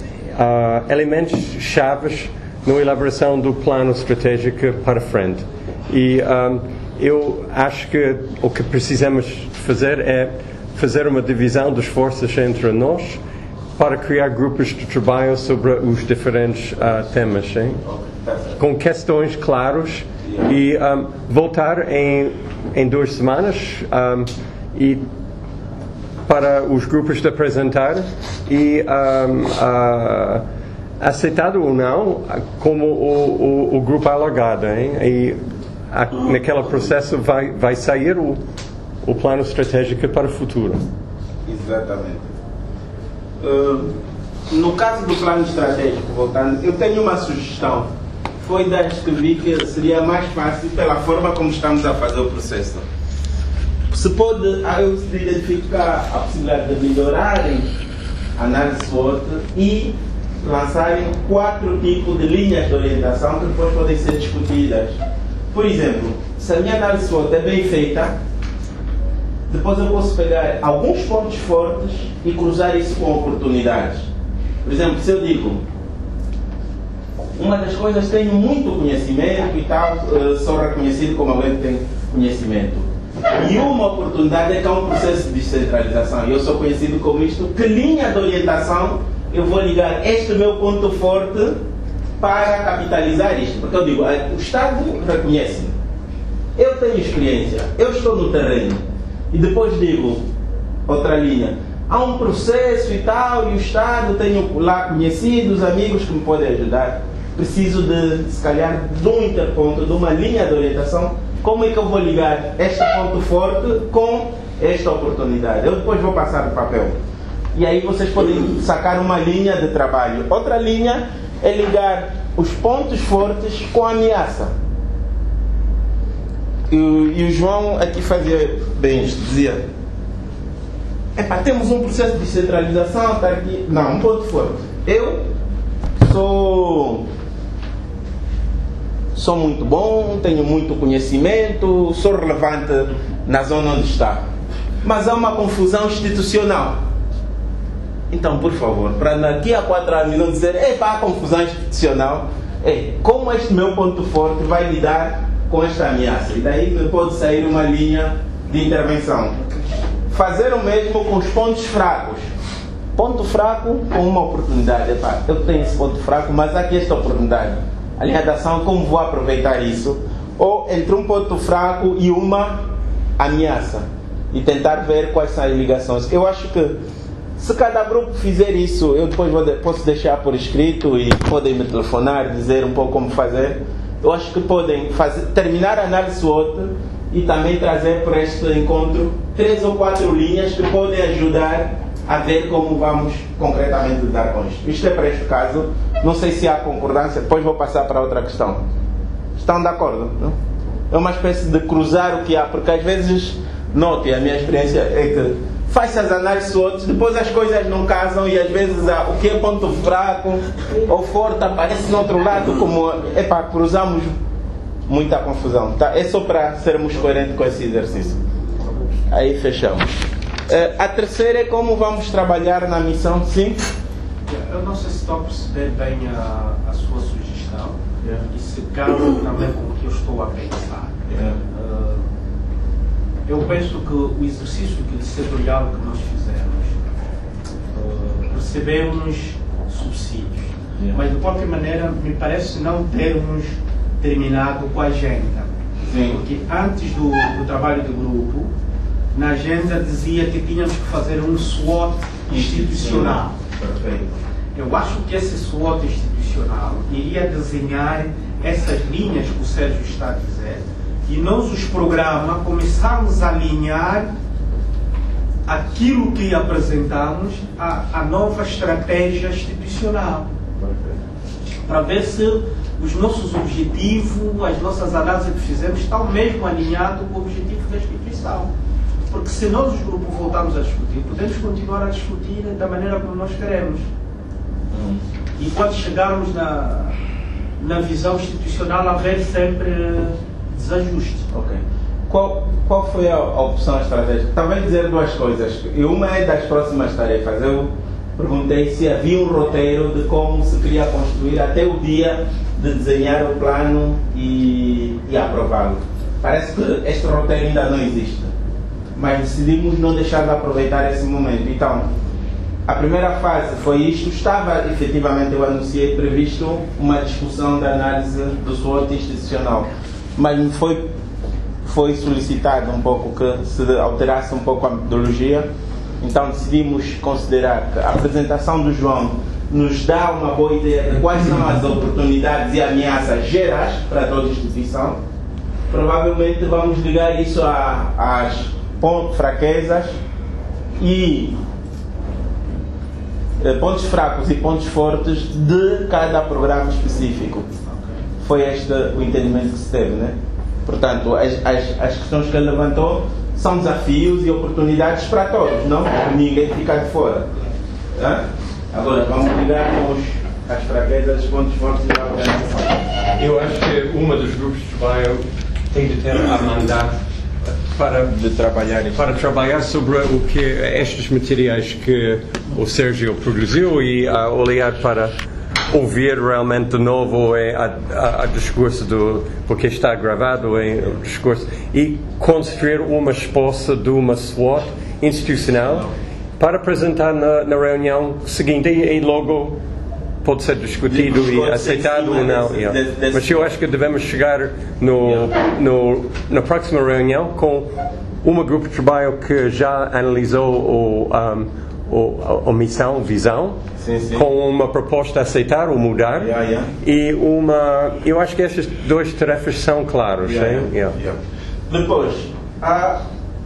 uh, elementos chaves na elaboração do plano estratégico para frente. E um, eu acho que o que precisamos fazer é fazer uma divisão das forças entre nós para criar grupos de trabalho sobre os diferentes uh, temas, hein? Com questões claras, e um, voltar em, em duas semanas um, e para os grupos de apresentar e um, uh, aceitado ou não como o, o, o grupo alargado, hein? E a, naquele processo vai, vai sair o, o plano estratégico para o futuro. Exatamente. Uh, no caso do plano estratégico, voltando, eu tenho uma sugestão. Foi das que vi que seria mais fácil pela forma como estamos a fazer o processo. Se pode, eu identificar a possibilidade de melhorarem a análise SWOT e lançarem quatro tipos de linhas de orientação que depois podem ser discutidas. Por exemplo, se a minha análise SWOT é bem feita, depois eu posso pegar alguns pontos fortes e cruzar isso com oportunidades. Por exemplo, se eu digo, uma das coisas, tenho muito conhecimento e tal, sou reconhecido como alguém que tem conhecimento. E uma oportunidade é que há um processo de descentralização. Eu sou conhecido como isto. Que linha de orientação eu vou ligar este meu ponto forte para capitalizar isto? Porque eu digo, o Estado reconhece-me. Eu tenho experiência, eu estou no terreno. E depois digo, outra linha, há um processo e tal, e o Estado, tenho lá conhecidos, amigos que me podem ajudar. Preciso de, se calhar, de um interponto, de uma linha de orientação. Como é que eu vou ligar este ponto forte com esta oportunidade? Eu depois vou passar o papel. E aí vocês podem sacar uma linha de trabalho. Outra linha é ligar os pontos fortes com a ameaça. E, e o João aqui fazia bem isto, dizia: epá, temos um processo de descentralização, está aqui. Não, um ponto forte. Eu sou, sou muito bom, tenho muito conhecimento, sou relevante na zona onde está. Mas há uma confusão institucional. Então, por favor, para daqui a quatro anos não dizer, epá, há confusão institucional, é, como este meu ponto forte vai lidar com esta ameaça? E daí pode sair uma linha de intervenção. Fazer o mesmo com os pontos fracos. Ponto fraco com uma oportunidade. Epá, eu tenho esse ponto fraco, mas há aqui esta oportunidade. A linha de ação, como vou aproveitar isso? Ou entre um ponto fraco e uma ameaça. E tentar ver quais são as ligações. Eu acho que se cada grupo fizer isso, eu depois vou de, posso deixar por escrito e podem me telefonar, dizer um pouco como fazer. Eu acho que podem fazer, terminar a análise SWOT e também trazer para este encontro três ou quatro linhas que podem ajudar a ver como vamos concretamente lidar com isto. Isto é para este caso. Não sei se há concordância, depois vou passar para outra questão. Estão de acordo? Não? É uma espécie de cruzar o que há, porque às vezes, note, a minha experiência é que faz as análises SWOT, depois as coisas não casam e às vezes ah, o que é ponto fraco ou forte aparece no outro lado, como, epá, cruzamos muita confusão. Tá? É só para sermos coerentes com esse exercício. Aí fechamos. Uh, a terceira é como vamos trabalhar na missão. Sim? Eu não sei se estou a perceber bem a, a sua sugestão, yeah, e se casa também com o que eu estou a pensar. Yeah. Uh, eu penso que o exercício setorial que nós fizemos, uh, recebemos subsídios, yeah, mas de qualquer maneira me parece não termos terminado com a agenda. Sim. Porque antes do, do trabalho de grupo, na agenda dizia que tínhamos que fazer um SWOT institucional. Perfeito. Eu acho que esse SWOT institucional iria desenhar essas linhas que o Sérgio está a dizer e nós, os programas, começarmos a alinhar aquilo que apresentamos à, à nova estratégia institucional. Perfeito. Para ver se os nossos objetivos, as nossas análises que fizemos estão mesmo alinhados com o objetivo da instituição. Porque se nós, os grupos, voltarmos a discutir, podemos continuar a discutir da maneira como nós queremos. Hum. E quando chegarmos na, na visão institucional, haver sempre desajuste. Ok. Qual, qual foi a, a opção estratégica? Talvez dizer duas coisas. E uma é das próximas tarefas. Eu perguntei se havia um roteiro de como se queria construir até o dia de desenhar o plano e, e aprová-lo. Parece que este roteiro ainda não existe. Mas decidimos não deixar de aproveitar esse momento. Então, a primeira fase foi isto. Estava, efetivamente, eu anunciei, previsto uma discussão da análise do SWOT institucional. Mas me foi, foi solicitado um pouco que se alterasse um pouco a metodologia. Então decidimos considerar que a apresentação do João nos dá uma boa ideia de quais são as oportunidades e ameaças gerais para toda a instituição. Provavelmente vamos ligar isso às pontos, fraquezas e eh, pontos fracos e pontos fortes de cada programa específico. Foi este o entendimento que se teve, né? Portanto, as, as, as questões que ele levantou são desafios e oportunidades para todos, não? Ninguém fica de fora. Tá? Agora, vamos ligar com os, as fraquezas, os pontos fortes e a organização. Eu acho que uma dos grupos de trabalho tem de ter a mandato para, de trabalhar, para trabalhar sobre o que estes materiais que o Sérgio produziu e a olhar para ouvir realmente de novo é a, a, a discurso do, porque está gravado em o discurso, e construir uma esposa de uma SWOT institucional para apresentar na, na reunião seguinte e, e logo pode ser discutido e aceitado ou não. Desse, yeah. desse, Mas eu acho que devemos chegar no, yeah. no, na próxima reunião com um grupo de trabalho que já analisou o, um, o, a, a missão, visão, sim, sim. com uma proposta a aceitar ou mudar. Yeah, yeah. E uma, eu acho que essas duas tarefas são claras. Yeah, yeah. Yeah. Depois, a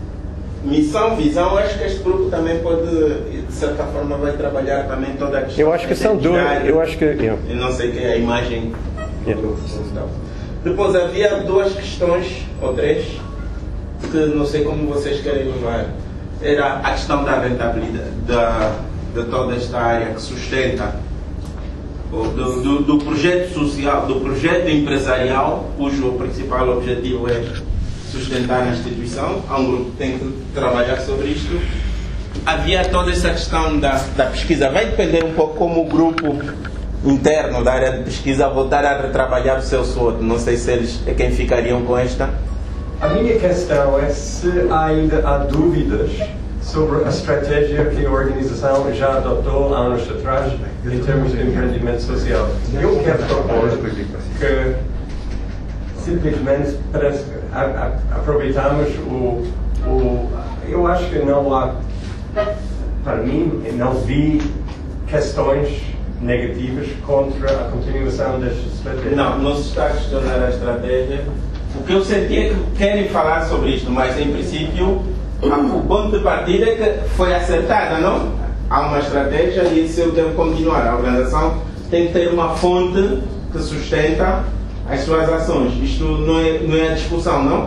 missão, visão, acho que este grupo também pode, de certa forma, vai trabalhar também toda a questão. Eu acho que são duas. Eu acho que. Yeah. Eu não sei que é a imagem yeah. do grupo. Depois havia duas questões, ou três, que não sei como vocês querem levar. Era a questão da rentabilidade, da, de toda esta área que sustenta, do, do, do projeto social, do projeto empresarial, cujo principal objetivo é sustentar a instituição. Há um grupo que tem que trabalhar sobre isto. Havia toda essa questão da, da pesquisa. Vai depender um pouco como o grupo interno da área de pesquisa voltar a retrabalhar o seu SWOT. Não sei se eles é quem ficariam com esta. A minha questão é se ainda há dúvidas sobre a estratégia que a organização já adotou há anos atrás em termos de empreendimento social. Eu quero propor que simplesmente parece, a, a, aproveitamos o, o... Eu acho que não há, para mim, não vi questões negativas contra a continuação desta estratégia. Não, não se está a questionar a estratégia. O que eu senti é que querem falar sobre isto, mas em princípio o ponto de partida é que foi acertada, não? Há uma estratégia e isso eu devo continuar. A organização tem que ter uma fonte que sustenta as suas ações. Isto não é, não é a discussão, não?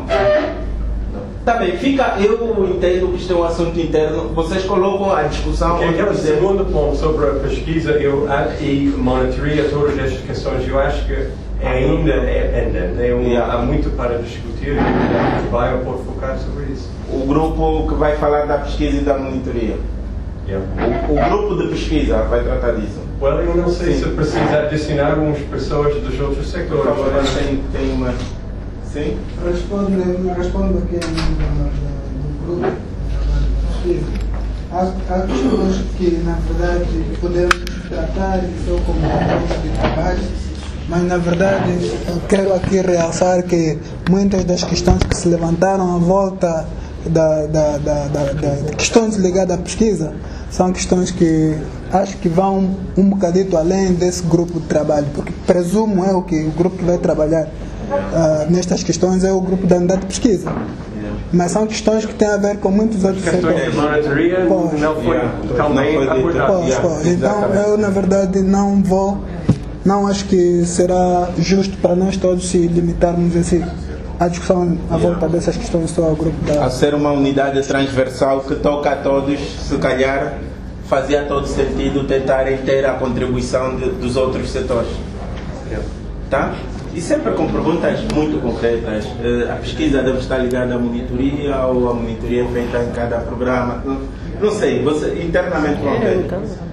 Está bem, fica, eu entendo que isto é um assunto interno, vocês colocam a discussão... Okay, o segundo ponto sobre a pesquisa eu, e monitoria todas estas questões, eu acho que ainda é pendente, é um, yeah. há muito para discutir e o trabalho pode focar sobre isso. O grupo que vai falar da pesquisa e da monitoria, yeah. o, o grupo de pesquisa vai tratar disso. Well, eu não sei Sim. se precisa adicionar algumas pessoas dos outros sectores. Por favor, tem, tem uma... Sim? Respondo, respondo aqui no, do grupo de pesquisa. Há, há questões que, na verdade, podemos tratar só como grupos de trabalho, mas, na verdade, eu quero aqui realçar que muitas das questões que se levantaram à volta da, da, da, da, da questões ligadas à pesquisa são questões que acho que vão um bocadito além desse grupo de trabalho, porque presumo eu que o grupo que vai trabalhar uh, nestas questões é o grupo da unidade de pesquisa. Mas são questões que têm a ver com muitos outros setores. Pois. Não foi totalmente pois, pois. Então eu, na verdade, não vou, não acho que será justo para nós todos se limitarmos esse, a discussão à volta dessas questões só ao grupo da... A ser uma unidade transversal que toca a todos, se calhar fazia todo sentido tentarem ter a contribuição de, dos outros setores. Tá? E sempre com perguntas muito concretas. A pesquisa deve estar ligada à monitoria ou a monitoria é feita em cada programa? Não, não sei, você internamente vão ver.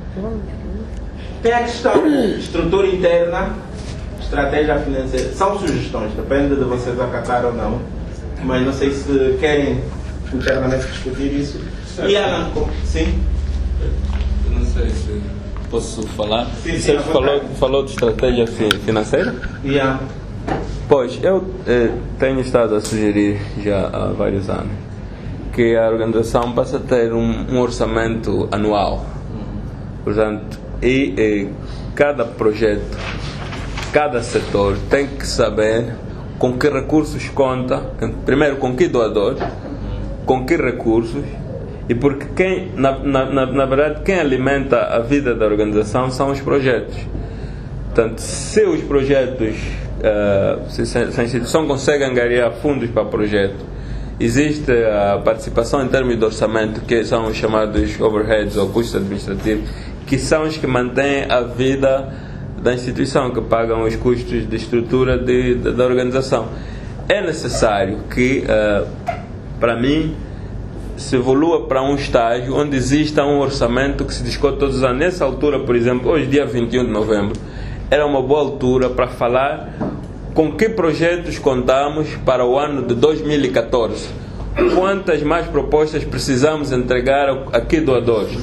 Tem a questão estrutura interna, estratégia financeira. São sugestões, depende de vocês acatar ou não. Mas não sei se querem internamente discutir isso. E Alan, sim? Eu não sei se posso falar. Sim, Você sim, falou, falou de estratégia financeira? Yeah. Pois, eu eh, tenho estado a sugerir já há vários anos que a organização passe a ter um, um orçamento anual. Portanto, e eh, cada projeto, cada setor tem que saber com que recursos conta, primeiro com que doador, com que recursos, e porque quem, na, na, na verdade, quem alimenta a vida da organização são os projetos. Portanto, se os projetos, uh, se, se a instituição consegue angariar fundos para projeto, existe a participação em termos de orçamento, que são os chamados overheads ou custos administrativos, que são os que mantêm a vida da instituição, que pagam os custos de estrutura de, de, da organização. É necessário que uh, para mim, se evolua para um estágio onde exista um orçamento que se discute todos os anos. Nessa altura, por exemplo, hoje, dia vinte e um de novembro, era uma boa altura para falar com que projetos contamos para o ano de dois mil e catorze. Quantas mais propostas precisamos entregar aqui doadores.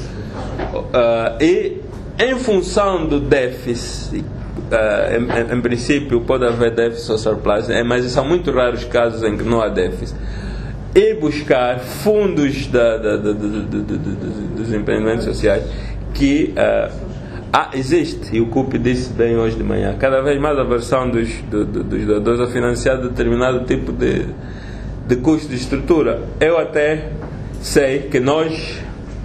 Uh, e, em função do déficit, uh, em, em princípio pode haver déficit ou surplus, mas são muito raros casos em que não há déficit. E buscar fundos da, da, da, da, da, da, dos empreendimentos sociais que uh, ah, existe, e o C U P disse bem hoje de manhã, cada vez mais a versão dos, do, do, dos doadores a financiar determinado tipo de, de custo de estrutura. Eu até sei que nós,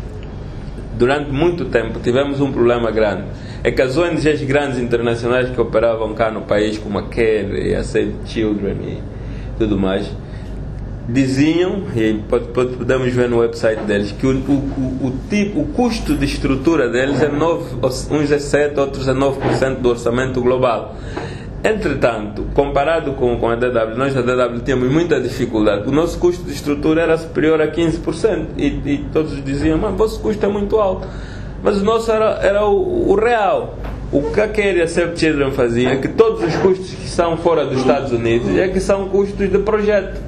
durante muito tempo, tivemos um problema grande. É que as O N Gs grandes internacionais que operavam cá no país, como a CARE e a Save Children e tudo mais, diziam, e podemos ver no website deles, que o, o, o, tipo, o custo de estrutura deles é nove, uns é sete, outros é nove por cento do orçamento global. Entretanto, comparado com, com a D W, nós da D W tínhamos muita dificuldade. O nosso custo de estrutura era superior a quinze por cento e, e todos diziam, mas o vosso custo é muito alto. Mas o nosso era, era o, o real. O que a CARE e a Save Children faziam é que todos os custos que são fora dos Estados Unidos é que são custos de projeto.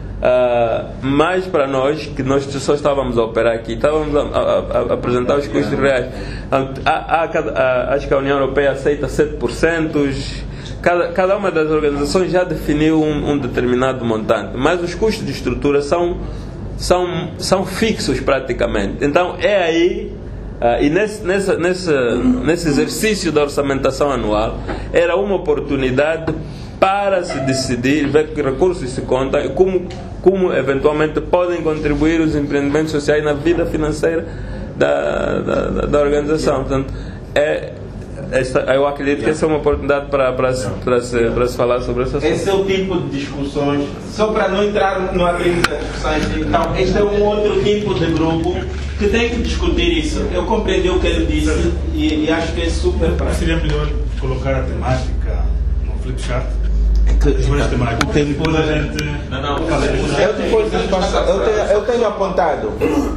Uh, mas para nós, que nós só estávamos a operar aqui, estávamos a, a, a apresentar os custos reais. A, a, a, a, acho que a União Europeia aceita sete por cento. Cada, cada uma das organizações já definiu um, um determinado montante, mas os custos de estrutura são, são, são fixos praticamente. Então é aí, uh, e nesse, nesse, nesse, nesse exercício da orçamentação anual, era uma oportunidade para se decidir, ver que recursos se contam e como, como eventualmente podem contribuir os empreendimentos sociais na vida financeira da, da, da organização. Portanto, é, esta, eu acredito que essa é uma oportunidade para, para, para, se, para se falar sobre essa Esse é o tipo de discussões, só para não entrar no acrílico das discussões. Então, este é um outro tipo de grupo que tem que discutir isso. Eu compreendi o que ele disse e, e acho que é super prático. Seria melhor colocar a temática no flipchart? Que, tem depois a gente. Não, não, eu depois eu tenho, eu tenho apontado.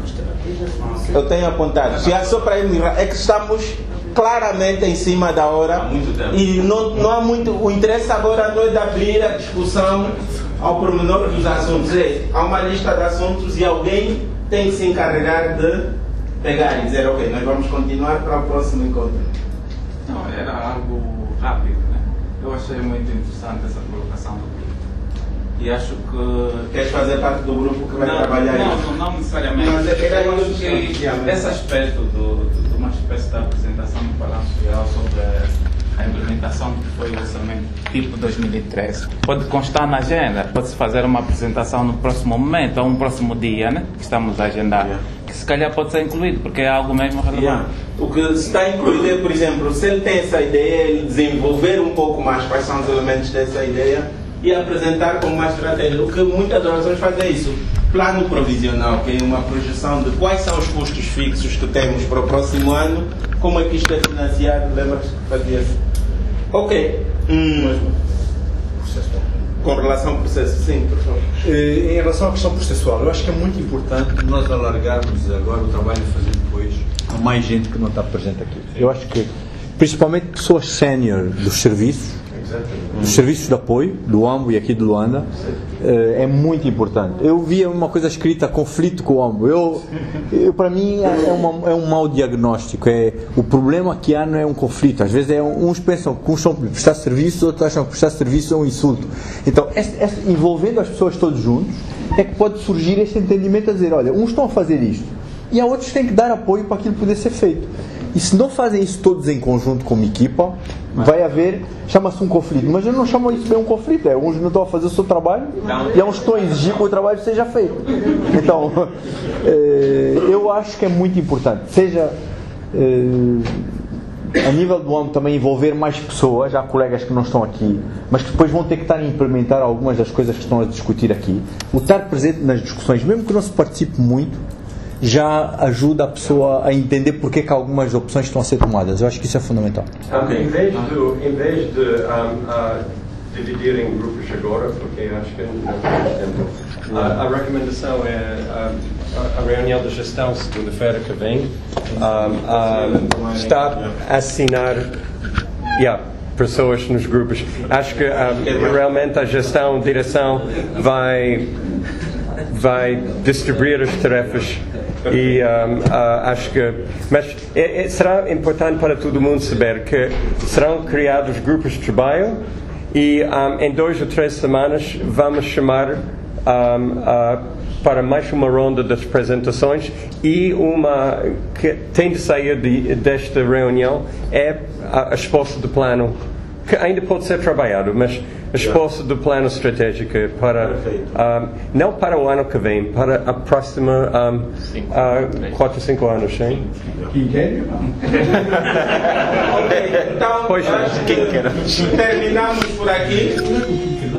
Eu tenho apontado. Se é só para ele, é que estamos claramente em cima da hora e não, não há muito. O interesse agora não é de abrir a discussão ao pormenor dos assuntos. É, há uma lista de assuntos e alguém tem que se encarregar de pegar e dizer, ok, nós vamos continuar para o próximo encontro. Não, era algo rápido, né? Eu achei muito interessante essa colocação do grupo. E acho que... Queres fazer parte do grupo que vai não, trabalhar não, isso? Não, não necessariamente. Mas é eu acho que esse aspecto do, de uma espécie de apresentação do Balanço Geral sobre a implementação que foi o orçamento tipo dois mil e treze pode constar na agenda, pode-se fazer uma apresentação no próximo momento, ou um próximo dia, né, que estamos a agendar, yeah. que se calhar pode ser incluído, porque é algo mesmo relevante. Yeah. O que está incluído é, por exemplo, se ele tem essa ideia, ele desenvolver um pouco mais quais são os elementos dessa ideia e apresentar como uma estratégia. O que muitas organizações fazem é isso. Plano provisional, que é uma projeção de quais são os custos fixos que temos para o próximo ano, como é que isto é financiado, lembra-se que fazia assim. Ok. Hum. Com relação ao processo, sim, por favor. Em relação à questão processual, eu acho que é muito importante nós alargarmos agora o trabalho a fazer depois a mais gente que não está presente aqui. Eu acho que, principalmente pessoas sénior dos serviços, dos serviços de apoio, do AMBO e aqui do Luanda, é muito importante. Eu via uma coisa escrita, conflito com o AMBO. Eu, eu, para mim é, uma, é um mau diagnóstico. É, o problema que há não é um conflito. Às vezes é, uns pensam que uns são para prestar serviço, outros acham que prestar serviço é um insulto. Então, este, este, envolvendo as pessoas todos juntos, é que pode surgir este entendimento a dizer, olha, uns estão a fazer isto e há outros que têm que dar apoio para aquilo poder ser feito. E se não fazem isso todos em conjunto como equipa, vai haver, chama-se um conflito. Mas eu não chamo isso bem um conflito, é uns não estão a fazer o seu trabalho e há uns que estão a exigir que o trabalho seja feito. Então, eu acho que é muito importante, seja a nível do AMBO também envolver mais pessoas, há colegas que não estão aqui, mas que depois vão ter que estar a implementar algumas das coisas que estão a discutir aqui. O estar presente nas discussões, mesmo que não se participe muito, já ajuda a pessoa a entender porque é que algumas opções estão a ser tomadas. Eu acho que isso é fundamental. Um, em vez de, em vez de, um, uh, dividir em grupos agora, porque acho que não temos tempo. A, a recomendação é a, a reunião de gestão segunda-feira que vem um, um, está a assinar yeah, pessoas nos grupos. Acho que um, realmente a gestão, a direção vai, vai distribuir as tarefas. E um, uh, acho que mas é, é, será importante para todo mundo saber que serão criados grupos de trabalho e um, em duas ou três semanas vamos chamar um, uh, para mais uma ronda das apresentações e uma que tem de sair de, desta reunião é a, a exposta do plano que ainda pode ser trabalhado, mas a exposta do plano estratégico para um, não para o ano que vem, para a próxima um, uh, quatro, cinco anos, sim? Ok, então pois acho que terminamos por aqui.